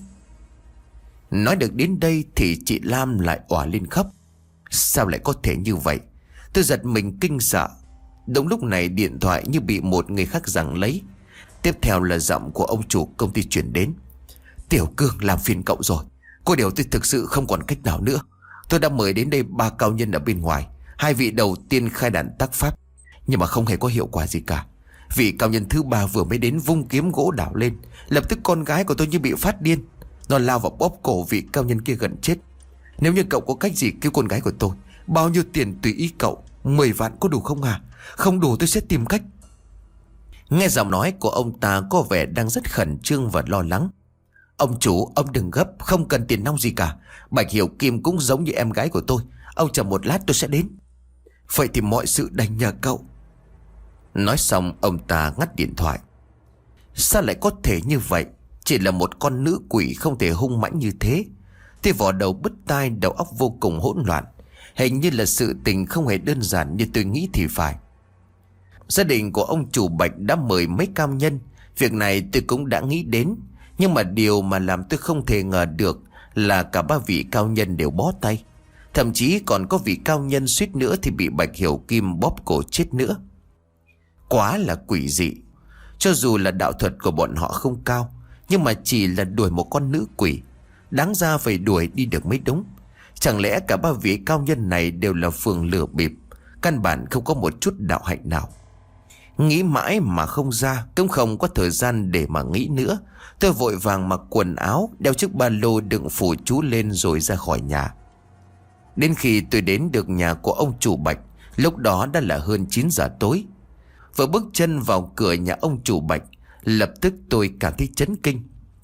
Nói được đến đây thì chị Lam lại òa lên khóc. Sao lại có thể như vậy? Tôi giật mình kinh sợ. Đúng lúc này điện thoại như bị một người khác giằng lấy. Tiếp theo là giọng của ông chủ công ty chuyển đến. Tiểu Cương, làm phiền cậu rồi. Có điều tôi thực sự không còn cách nào nữa. Tôi đã mời đến đây ba cao nhân ở bên ngoài. Hai vị đầu tiên khai đàn tác pháp, nhưng mà không hề có hiệu quả gì cả. Vị cao nhân thứ ba vừa mới đến vung kiếm gỗ đảo lên, lập tức con gái của tôi như bị phát điên. Nó lao vào bóp cổ vị cao nhân kia gần chết. Nếu như cậu có cách gì cứu con gái của tôi, bao nhiêu tiền tùy ý cậu. Mười vạn có đủ không à? Không đủ tôi sẽ tìm cách. Nghe giọng nói của ông ta có vẻ đang rất khẩn trương và lo lắng. Ông chủ, ông đừng gấp, không cần tiền nong gì cả. Bạch Hiểu Kim cũng giống như em gái của tôi. Ông chờ một lát tôi sẽ đến. Vậy thì mọi sự đành nhờ cậu. Nói xong ông ta ngắt điện thoại. Sao lại có thể như vậy? Chỉ là một con nữ quỷ không thể hung mãnh như thế. Thì vỏ đầu bứt tai, đầu óc vô cùng hỗn loạn. Hình như là sự tình không hề đơn giản như tôi nghĩ thì phải. Gia đình của ông chủ Bạch đã mời mấy cao nhân. Việc này tôi cũng đã nghĩ đến. Nhưng mà điều mà làm tôi không thể ngờ được là cả ba vị cao nhân đều bó tay. Thậm chí còn có vị cao nhân suýt nữa thì bị Bạch Hiểu Kim bóp cổ chết nữa. Quá là quỷ dị. Cho dù là đạo thuật của bọn họ không cao, nhưng mà chỉ là đuổi một con nữ quỷ, đáng ra phải đuổi đi được mới đúng. Chẳng lẽ cả ba vị cao nhân này đều là phường lừa bịp, căn bản không có một chút đạo hạnh nào. Nghĩ mãi mà không ra, cũng không có thời gian để mà nghĩ nữa. Tôi vội vàng mặc quần áo, đeo chiếc ba lô đựng phù chú lên rồi ra khỏi nhà. Đến khi tôi đến được nhà của ông chủ Bạch, lúc đó đã là hơn chín giờ tối. Vừa bước chân vào cửa nhà ông chủ Bạch, lập tức tôi cảm thấy chấn kinh.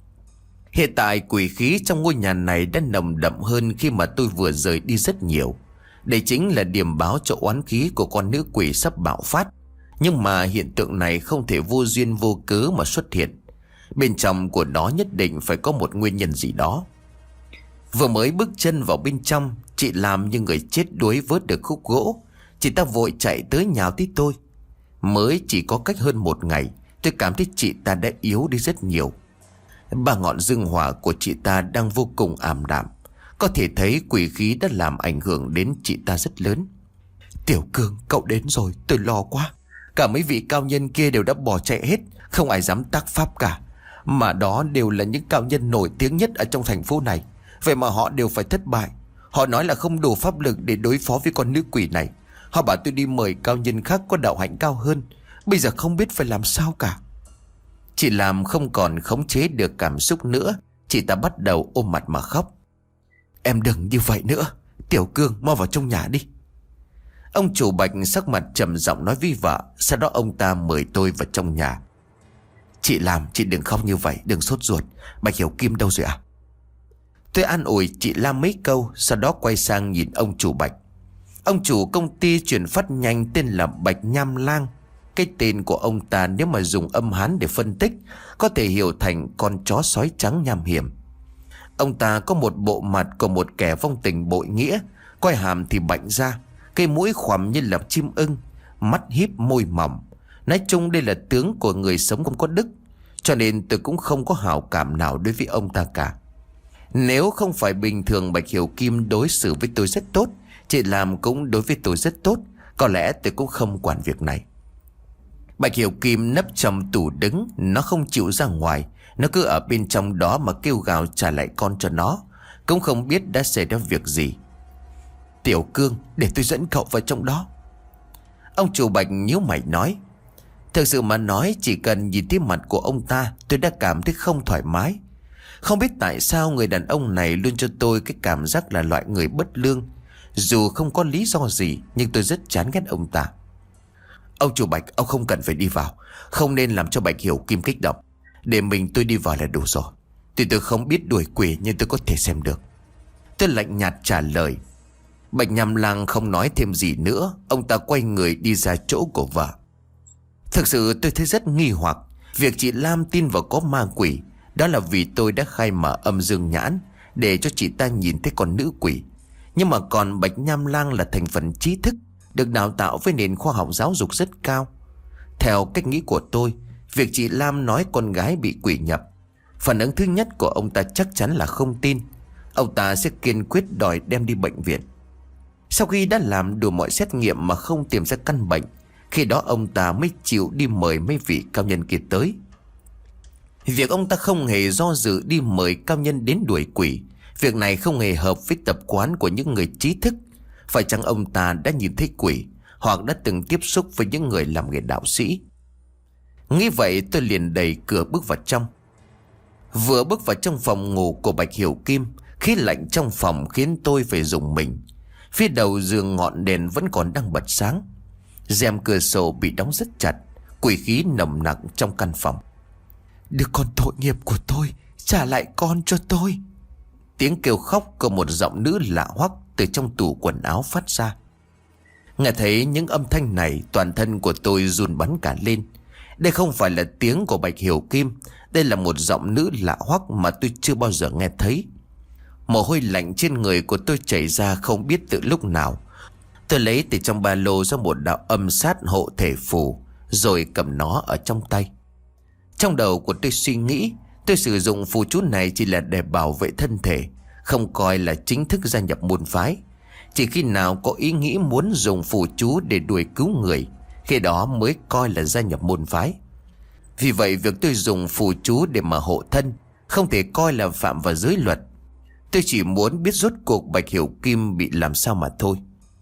Hiện tại quỷ khí trong ngôi nhà này đã nồng đậm hơn khi mà tôi vừa rời đi rất nhiều. Đây chính là điểm báo cho oán khí của con nữ quỷ sắp bạo phát. Nhưng mà hiện tượng này không thể vô duyên vô cớ mà xuất hiện. Bên trong của nó nhất định phải có một nguyên nhân gì đó. Vừa mới bước chân vào bên trong, chị làm như người chết đuối vớt được khúc gỗ. Chị ta vội chạy tới nhào tí tôi. Mới chỉ có cách hơn một ngày, tôi cảm thấy chị ta đã yếu đi rất nhiều. Ba ngọn dương hỏa của chị ta đang vô cùng ảm đạm. Có thể thấy quỷ khí đã làm ảnh hưởng đến chị ta rất lớn. Tiểu Cương, cậu đến rồi, tôi lo quá. Cả mấy vị cao nhân kia đều đã bỏ chạy hết, không ai dám tác pháp cả. Mà đó đều là những cao nhân nổi tiếng nhất ở trong thành phố này. Vậy mà họ đều phải thất bại. Họ nói là không đủ pháp lực để đối phó với con nữ quỷ này. Họ bảo tôi đi mời cao nhân khác có đạo hạnh cao hơn. Bây giờ không biết phải làm sao cả. Chị làm không còn khống chế được cảm xúc nữa. Chị ta bắt đầu ôm mặt mà khóc. Em đừng như vậy nữa. Tiểu Cương, mau vào trong nhà đi. Ông chủ Bạch sắc mặt trầm giọng nói với vợ. Sau đó ông ta mời tôi vào trong nhà. Chị làm, chị đừng khóc như vậy, đừng sốt ruột. Bạch Hiểu Kim đâu rồi à? Tôi an ủi chị Lam mấy câu, sau đó quay sang nhìn ông chủ Bạch. Ông chủ công ty chuyển phát nhanh tên là Bạch Nham Lang. Cái tên của ông ta nếu mà dùng âm Hán để phân tích, có thể hiểu thành con chó sói trắng nham hiểm. Ông ta có một bộ mặt của một kẻ vong tình bội nghĩa, quai hàm thì bạnh ra, cây mũi khoằm như là chim ưng, mắt híp môi mỏng. Nói chung đây là tướng của người sống không có đức. Cho nên tôi cũng không có hảo cảm nào đối với ông ta cả. Nếu không phải bình thường Bạch Hiểu Kim đối xử với tôi rất tốt, chị làm cũng đối với tôi rất tốt, có lẽ tôi cũng không quản việc này. Bạch Hiểu Kim nấp trong tủ đứng, nó không chịu ra ngoài. Nó cứ ở bên trong đó mà kêu gào trả lại con cho nó. Cũng không biết đã xảy ra việc gì. Tiểu Cương, để tôi dẫn cậu vào trong đó. Ông chủ Bạch nhíu mày nói. Thực sự mà nói, chỉ cần nhìn thấy mặt của ông ta, tôi đã cảm thấy không thoải mái. Không biết tại sao người đàn ông này luôn cho tôi cái cảm giác là loại người bất lương. Dù không có lý do gì, nhưng tôi rất chán ghét ông ta. Ông chủ Bạch, ông không cần phải đi vào. Không nên làm cho Bạch Hiểu Kim kích động. Để mình tôi đi vào là đủ rồi. Tuy tôi không biết đuổi quỷ, nhưng tôi có thể xem được. Tôi lạnh nhạt trả lời. Bạch Nham Lang không nói thêm gì nữa. Ông ta quay người đi ra chỗ của vợ. Thực sự tôi thấy rất nghi hoặc. Việc chị Lam tin vào có ma quỷ, đó là vì tôi đã khai mở âm dương nhãn để cho chị ta nhìn thấy con nữ quỷ. Nhưng mà còn Bạch Nham Lang là thành phần trí thức, được đào tạo với nền khoa học giáo dục rất cao. Theo cách nghĩ của tôi, việc chị Lam nói con gái bị quỷ nhập, phản ứng thứ nhất của ông ta chắc chắn là không tin. Ông ta sẽ kiên quyết đòi đem đi bệnh viện. Sau khi đã làm đủ mọi xét nghiệm mà không tìm ra căn bệnh, khi đó ông ta mới chịu đi mời mấy vị cao nhân kia tới. Việc ông ta không hề do dự đi mời cao nhân đến đuổi quỷ, Việc này không hề hợp với tập quán của những người trí thức. Phải chăng ông ta đã nhìn thấy quỷ, hoặc đã từng tiếp xúc với những người làm nghề đạo sĩ? Nghĩ vậy tôi liền đẩy cửa bước vào trong. Vừa bước vào trong phòng ngủ của Bạch Hiểu Kim, khí lạnh trong phòng khiến tôi phải rùng mình. Phía đầu giường ngọn đèn vẫn còn đang bật sáng. Rèm cửa sổ bị đóng rất chặt, quỷ khí nồng nặc trong căn phòng. Đứa con tội nghiệp của tôi, trả lại con cho tôi. Tiếng kêu khóc của một giọng nữ lạ hoắc từ trong tủ quần áo phát ra. Nghe thấy những âm thanh này, toàn thân của tôi run bắn cả lên. Đây không phải là tiếng của Bạch Hiểu Kim. Đây là một giọng nữ lạ hoắc mà tôi chưa bao giờ nghe thấy. Mồ hôi lạnh trên người của tôi chảy ra không biết từ lúc nào. Tôi lấy từ trong ba lô ra một đạo âm sát hộ thể phù, rồi cầm nó ở trong tay. Trong đầu của tôi suy nghĩ, tôi sử dụng phù chú này chỉ là để bảo vệ thân thể, không coi là chính thức gia nhập môn phái. Chỉ khi nào có ý nghĩ muốn dùng phù chú để đuổi cứu người, khi đó mới coi là gia nhập môn phái. Vì vậy việc tôi dùng phù chú để mà hộ thân không thể coi là phạm vào giới luật. Tôi chỉ muốn biết rốt cuộc Bạch Hiểu Kim bị làm sao mà thôi.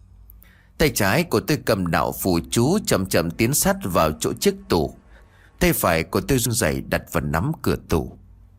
Tay trái của tôi cầm đạo phù chú, chậm chậm tiến sát vào chỗ chiếc tủ. Tay phải của tôi run rẩy đặt vào nắm cửa tủ.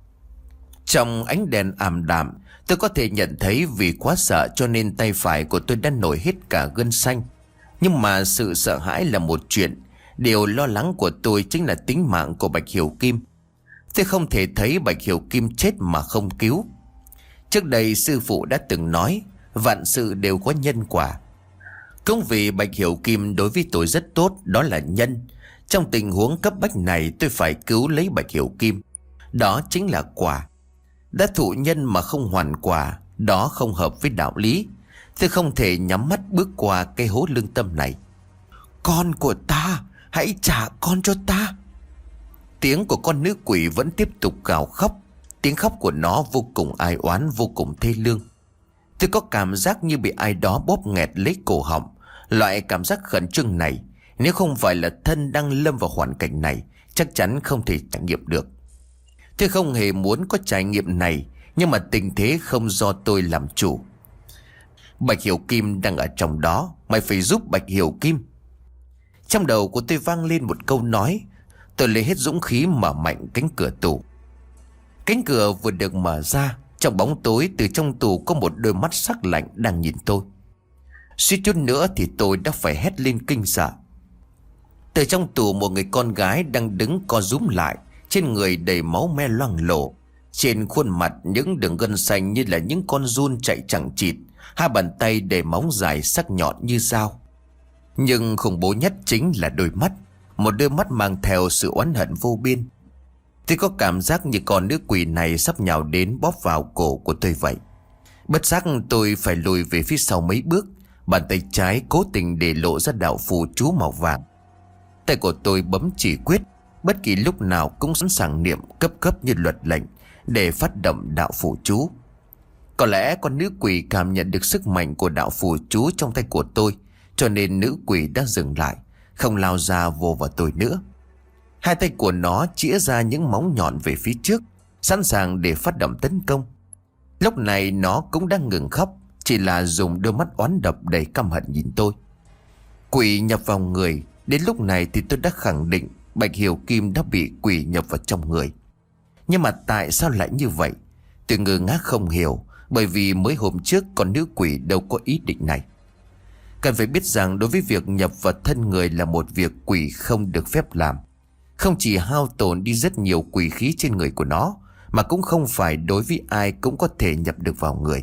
Trong ánh đèn ảm đạm, tôi có thể nhận thấy vì quá sợ cho nên tay phải của tôi đã nổi hết cả gân xanh. Nhưng mà sự sợ hãi là một chuyện, điều lo lắng của tôi chính là tính mạng của Bạch Hiểu Kim. Tôi không thể thấy Bạch Hiểu Kim chết mà không cứu. Trước đây sư phụ đã từng nói, vạn sự đều có nhân quả. Cũng vì Bạch Hiểu Kim đối với tôi rất tốt, đó là nhân. Trong tình huống cấp bách này tôi phải cứu lấy Bạch Hiểu Kim. Đó chính là quả. Đã thụ nhân mà không hoàn quả, đó không hợp với đạo lý. Tôi không thể nhắm mắt bước qua cái hố lương tâm này. Con của ta, hãy trả con cho ta. Tiếng của con nữ quỷ vẫn tiếp tục gào khóc. Tiếng khóc của nó vô cùng ai oán, vô cùng thê lương. Tôi có cảm giác như bị ai đó bóp nghẹt lấy cổ họng. Loại cảm giác khẩn trương này, nếu không phải là thân đang lâm vào hoàn cảnh này, chắc chắn không thể trải nghiệm được. Tôi không hề muốn có trải nghiệm này, nhưng mà tình thế không do tôi làm chủ. Bạch Hiểu Kim đang ở trong đó, mày phải giúp Bạch Hiểu Kim. Trong đầu của tôi vang lên một câu nói. Tôi lấy hết dũng khí mở mạnh cánh cửa tủ. Cánh cửa vừa được mở ra, trong bóng tối từ trong tủ có một đôi mắt sắc lạnh đang nhìn tôi. Suýt chút nữa thì tôi đã phải hét lên kinh sợ. Từ trong tủ một người con gái đang đứng co rúm lại, trên người đầy máu me loang lổ, trên khuôn mặt những đường gân xanh như là những con giun chạy chẳng chịt, hai bàn tay đầy móng dài sắc nhọn như dao. Nhưng khủng bố nhất chính là đôi mắt, một đôi mắt mang theo sự oán hận vô biên. Tôi có cảm giác như con nữ quỷ này sắp nhào đến bóp vào cổ của tôi vậy. Bất giác tôi phải lùi về phía sau mấy bước, bàn tay trái cố tình để lộ ra đạo phù chú màu vàng. Tay của tôi bấm chỉ quyết, bất kỳ lúc nào cũng sẵn sàng niệm cấp cấp như luật lệnh để phát động đạo phù chú. Có lẽ con nữ quỷ cảm nhận được sức mạnh của đạo phù chú trong tay của tôi, cho nên nữ quỷ đã dừng lại, không lao ra vô vào tôi nữa. Hai tay của nó chĩa ra những móng nhọn về phía trước, sẵn sàng để phát động tấn công. Lúc này nó cũng đang ngừng khóc, chỉ là dùng đôi mắt oán độc đầy căm hận nhìn tôi. Quỷ nhập vào người. Đến lúc này thì tôi đã khẳng định Bạch Hiểu Kim đã bị quỷ nhập vào trong người. Nhưng mà tại sao lại như vậy? Tôi ngơ ngác không hiểu, bởi vì mới hôm trước con nữ quỷ đâu có ý định này. Cần phải biết rằng đối với việc nhập vào thân người là một việc quỷ không được phép làm. Không chỉ hao tổn đi rất nhiều quỷ khí trên người của nó, mà cũng không phải đối với ai cũng có thể nhập được vào người.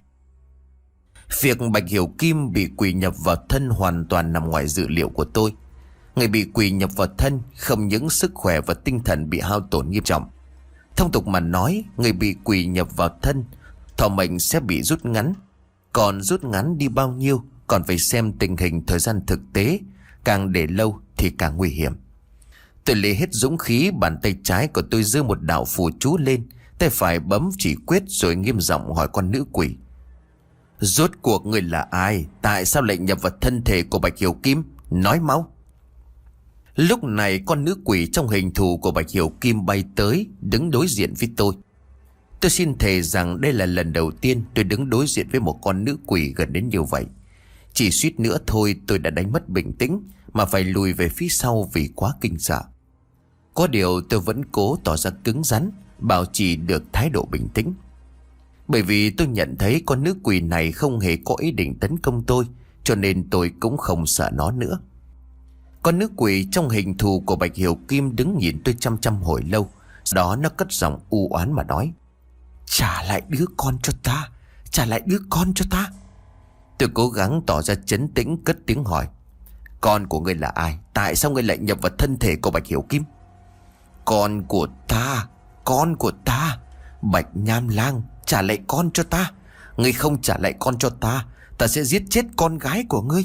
Việc Bạch Hiểu Kim bị quỷ nhập vào thân hoàn toàn nằm ngoài dự liệu của tôi. Người bị quỷ nhập vào thân không những sức khỏe và tinh thần bị hao tổn nghiêm trọng. Thông tục mà nói, người bị quỷ nhập vào thân, thọ mệnh sẽ bị rút ngắn. Còn rút ngắn đi bao nhiêu còn phải xem tình hình thời gian thực tế, càng để lâu thì càng nguy hiểm. Tôi lấy hết dũng khí, bàn tay trái của tôi giơ một đạo phù chú lên, tay phải bấm chỉ quyết rồi nghiêm giọng hỏi con nữ quỷ. Rốt cuộc người là ai? Tại sao lại nhập vào thân thể của Bạch Hiểu Kim? Nói mau. Lúc này con nữ quỷ trong hình thù của Bạch Hiểu Kim bay tới, đứng đối diện với tôi. Tôi xin thề rằng đây là lần đầu tiên tôi đứng đối diện với một con nữ quỷ gần đến như vậy. Chỉ suýt nữa thôi tôi đã đánh mất bình tĩnh mà phải lùi về phía sau vì quá kinh sợ. Có điều tôi vẫn cố tỏ ra cứng rắn, bảo trì được thái độ bình tĩnh. Bởi vì tôi nhận thấy con nữ quỷ này không hề có ý định tấn công tôi, cho nên tôi cũng không sợ nó nữa. Con nữ quỷ trong hình thù của Bạch Hiểu Kim đứng nhìn tôi chăm chăm hồi lâu. Sau đó nó cất giọng u oán mà nói: "Trả lại đứa con cho ta, trả lại đứa con cho ta." Tôi cố gắng tỏ ra trấn tĩnh cất tiếng hỏi: "Con của ngươi là ai? Tại sao ngươi lại nhập vào thân thể của Bạch Hiểu Kim?" "Con của ta, con của ta, Bạch Nham Lang, trả lại con cho ta. Ngươi không trả lại con cho ta, ta sẽ giết chết con gái của ngươi."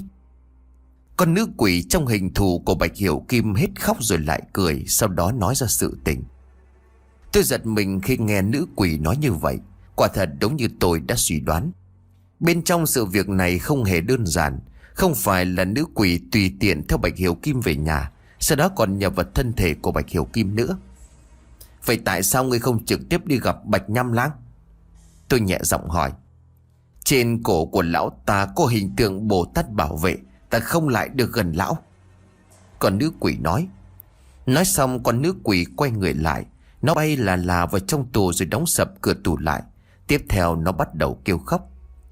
Con nữ quỷ trong hình thù của Bạch Hiểu Kim hết khóc rồi lại cười, sau đó nói ra sự tình. Tôi giật mình khi nghe nữ quỷ nói như vậy. Quả thật đúng như tôi đã suy đoán. Bên trong sự việc này không hề đơn giản. Không phải là nữ quỷ tùy tiện theo Bạch Hiểu Kim về nhà, sau đó còn nhập vào thân thể của Bạch Hiểu Kim nữa. "Vậy tại sao ngươi không trực tiếp đi gặp Bạch Nham Lang?" Tôi nhẹ giọng hỏi. "Trên cổ của lão ta có hình tượng Bồ Tát bảo vệ, ta không lại được gần lão." Còn nữ quỷ nói. Nói xong con nữ quỷ quay người lại. Nó bay là là vào trong tù rồi đóng sập cửa tù lại. Tiếp theo nó bắt đầu kêu khóc.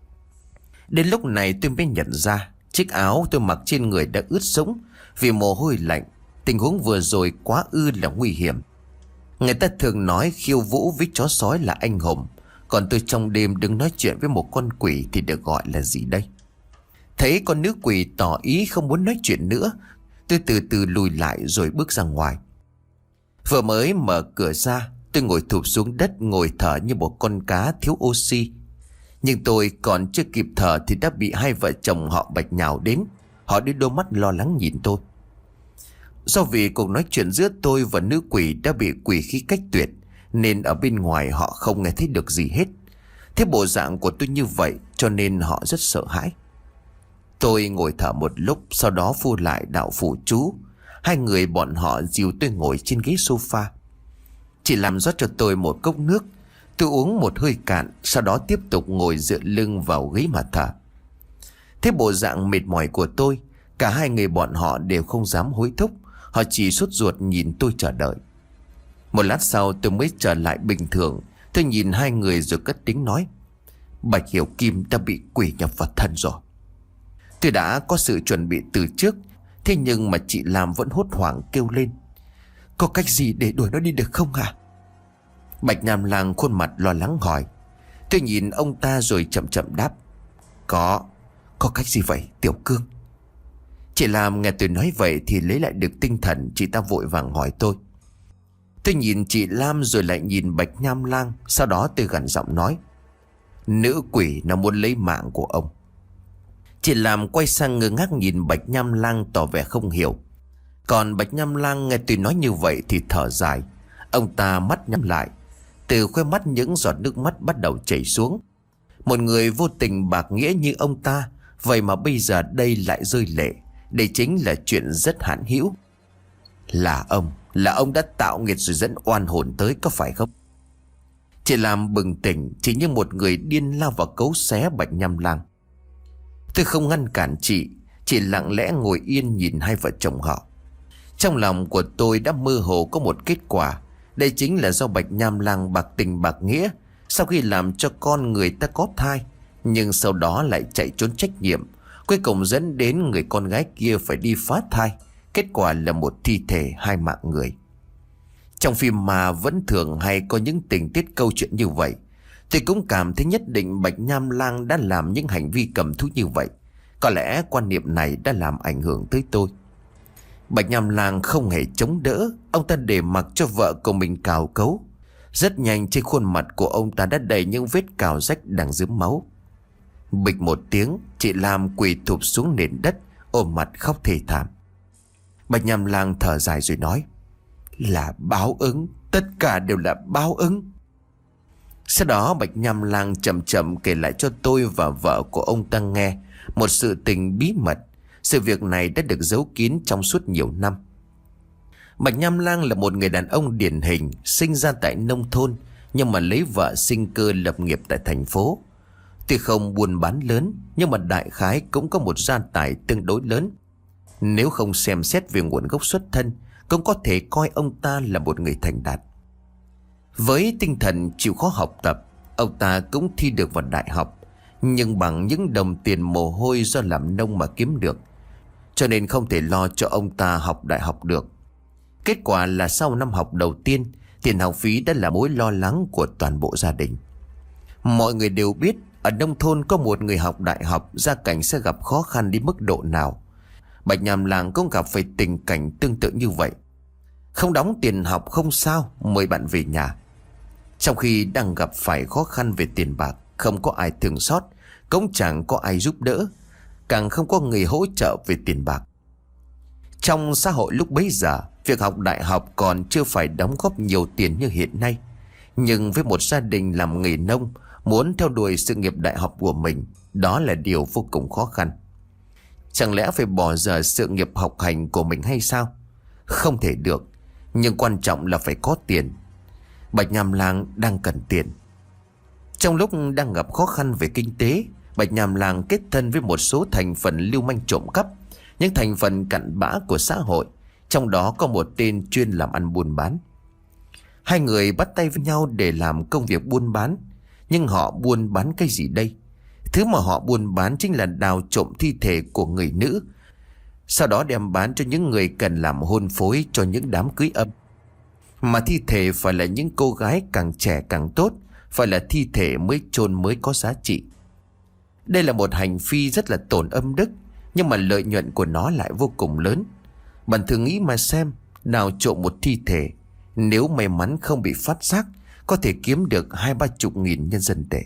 Đến lúc này tôi mới nhận ra chiếc áo tôi mặc trên người đã ướt sũng vì mồ hôi lạnh. Tình huống vừa rồi quá ư là nguy hiểm. Người ta thường nói khiêu vũ với chó sói là anh hùng, còn tôi trong đêm đứng nói chuyện với một con quỷ thì được gọi là gì đây? Thấy con nữ quỷ tỏ ý không muốn nói chuyện nữa, tôi từ từ lùi lại rồi bước ra ngoài. Vừa mới mở cửa ra, tôi ngồi thụp xuống đất, ngồi thở như một con cá thiếu oxy. Nhưng tôi còn chưa kịp thở thì đã bị hai vợ chồng họ Bạch nhào đến. Họ đưa đôi mắt lo lắng nhìn tôi. Do vì cuộc nói chuyện giữa tôi và nữ quỷ đã bị quỷ khí cách tuyệt, nên ở bên ngoài họ không nghe thấy được gì hết. Thế bộ dạng của tôi như vậy cho nên họ rất sợ hãi. Tôi ngồi thở một lúc, sau đó phu lại đạo phụ chú. Hai người bọn họ dìu tôi ngồi trên ghế sofa. Chị làm rót cho tôi một cốc nước. Tôi uống một hơi cạn, sau đó tiếp tục ngồi dựa lưng vào ghế mà thở. Thế bộ dạng mệt mỏi của tôi, cả hai người bọn họ đều không dám hối thúc. Họ chỉ sốt ruột nhìn tôi chờ đợi. Một lát sau tôi mới trở lại bình thường. Tôi nhìn hai người rồi cất tiếng nói: "Bạch Hiểu Kim đã bị quỷ nhập vào thân rồi." Tôi đã có sự chuẩn bị từ trước, thế nhưng mà chị làm vẫn hốt hoảng kêu lên: "Có cách gì để đuổi nó đi được không hả?" Bạch Nham Lang khuôn mặt lo lắng hỏi. Tôi nhìn ông ta rồi chậm chậm đáp: Có Có cách gì vậy Tiểu Cương?" Chị làm nghe tôi nói vậy thì lấy lại được tinh thần. Chị ta vội vàng hỏi tôi. Tôi nhìn chị Lam rồi lại nhìn Bạch Nham Lang. Sau đó tôi gằn giọng nói: "Nữ quỷ nó muốn lấy mạng của ông." Chị Lam quay sang ngơ ngác nhìn Bạch Nham Lang tỏ vẻ không hiểu. Còn Bạch Nham Lang nghe tôi nói như vậy thì thở dài. Ông ta mắt nhắm lại. Từ khóe mắt những giọt nước mắt bắt đầu chảy xuống. Một người vô tình bạc nghĩa như ông ta, vậy mà bây giờ đây lại rơi lệ. Đây chính là chuyện rất hạn hữu. Là ông Là ông đã tạo nghiệt rồi dẫn oan hồn tới, có phải không? Chị Lam bừng tỉnh, chỉ như một người điên lao vào cấu xé Bạch Nham Lang. Tôi không ngăn cản chị, chỉ lặng lẽ ngồi yên nhìn hai vợ chồng họ. Trong lòng của tôi đã mơ hồ có một kết quả. Đây chính là do Bạch Nham Lang bạc tình bạc nghĩa, sau khi làm cho con người ta có thai, nhưng sau đó lại chạy trốn trách nhiệm, cuối cùng dẫn đến người con gái kia phải đi phá thai. Kết quả là một thi thể hai mạng người. Trong phim mà vẫn thường hay có những tình tiết câu chuyện như vậy. Tôi cũng cảm thấy nhất định Bạch Nham Lang đã làm những hành vi cầm thú như vậy. Có lẽ quan niệm này đã làm ảnh hưởng tới tôi. Bạch Nham Lang không hề chống đỡ. Ông ta để mặc cho vợ của mình cào cấu. Rất nhanh trên khuôn mặt của ông ta đã đầy những vết cào rách đang rướm máu. Bịch một tiếng, chị Lam quỳ thụp xuống nền đất, ôm mặt khóc thê thảm. Bạch Nham Lang thở dài rồi nói: Là báo ứng, tất cả đều là báo ứng. Sau đó Bạch Nham Lang chậm chậm kể lại cho tôi và vợ của ông ta nghe một sự tình bí mật. Sự việc này đã được giấu kín trong suốt nhiều năm. Bạch Nham Lang là một người đàn ông điển hình, sinh ra tại nông thôn, nhưng mà lấy vợ sinh cơ lập nghiệp tại thành phố. Tuy không buôn bán lớn, nhưng mà đại khái cũng có một gia tài tương đối lớn. Nếu không xem xét về nguồn gốc xuất thân, cũng có thể coi ông ta là một người thành đạt. Với tinh thần chịu khó học tập, ông ta cũng thi được vào đại học, nhưng bằng những đồng tiền mồ hôi do làm nông mà kiếm được, cho nên không thể lo cho ông ta học đại học được. Kết quả là sau năm học đầu tiên, tiền học phí đã là mối lo lắng của toàn bộ gia đình. Mọi người đều biết ở nông thôn có một người học đại học, gia cảnh sẽ gặp khó khăn đến mức độ nào. Bạch Nhàm Làng cũng gặp phải tình cảnh tương tự như vậy. Không đóng tiền học không sao, mời bạn về nhà. Trong khi đang gặp phải khó khăn về tiền bạc, không có ai thương xót, cũng chẳng có ai giúp đỡ, càng không có người hỗ trợ về tiền bạc. Trong xã hội lúc bấy giờ, việc học đại học còn chưa phải đóng góp nhiều tiền như hiện nay. Nhưng với một gia đình làm nghề nông, muốn theo đuổi sự nghiệp đại học của mình, đó là điều vô cùng khó khăn. Chẳng lẽ phải bỏ dở sự nghiệp học hành của mình hay sao? Không thể được. Nhưng quan trọng là phải có tiền. Bạch Nhàm Làng đang cần tiền. Trong lúc đang gặp khó khăn về kinh tế, Bạch Nhàm Làng kết thân với một số thành phần lưu manh trộm cắp, những thành phần cặn bã của xã hội. Trong đó có một tên chuyên làm ăn buôn bán. Hai người bắt tay với nhau để làm công việc buôn bán. Nhưng họ buôn bán cái gì đây? Thứ mà họ buôn bán chính là đào trộm thi thể của người nữ, sau đó đem bán cho những người cần làm hôn phối cho những đám cưới âm. Mà thi thể phải là những cô gái càng trẻ càng tốt, phải là thi thể mới chôn mới có giá trị. Đây là một hành vi rất là tổn âm đức, nhưng mà lợi nhuận của nó lại vô cùng lớn. Bạn thử nghĩ mà xem, đào trộm một thi thể, nếu may mắn không bị phát giác, có thể kiếm được hai ba chục nghìn nhân dân tệ.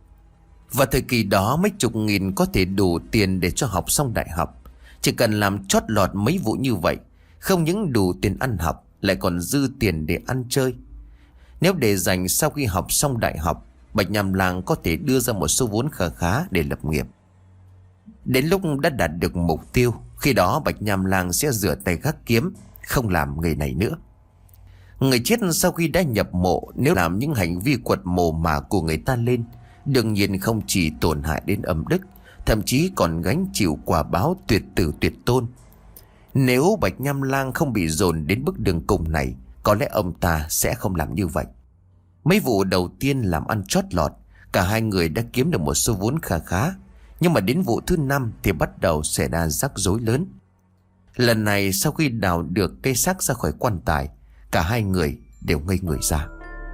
Và thời kỳ đó mấy chục nghìn có thể đủ tiền để cho học xong đại học. Chỉ cần làm chót lọt mấy vụ như vậy, không những đủ tiền ăn học, lại còn dư tiền để ăn chơi. Nếu để dành sau khi học xong đại học, Bạch Nhàm Làng có thể đưa ra một số vốn khá khá để lập nghiệp. Đến lúc đã đạt được mục tiêu, khi đó Bạch Nhàm Làng sẽ rửa tay gác kiếm, không làm nghề này nữa. Người chết sau khi đã nhập mộ, nếu làm những hành vi quật mồ mả của người ta lên, đương nhiên không chỉ tổn hại đến âm đức, thậm chí còn gánh chịu quả báo tuyệt tử tuyệt tôn. Nếu Bạch Nhàm Lang không bị dồn đến bước đường cùng này, có lẽ ông ta sẽ không làm như vậy. Mấy vụ đầu tiên làm ăn chót lọt, cả hai người đã kiếm được một số vốn khá khá. Nhưng mà đến vụ thứ năm thì bắt đầu xảy ra rắc rối lớn. Lần này sau khi đào được cây xác ra khỏi quan tài, cả hai người đều ngây người ra.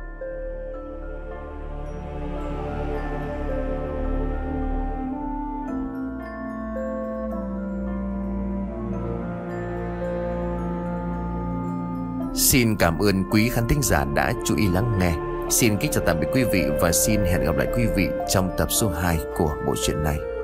Xin cảm ơn quý khán thính giả đã chú ý lắng nghe. Xin kính chào tạm biệt quý vị và xin hẹn gặp lại quý vị trong tập số hai của bộ truyện này.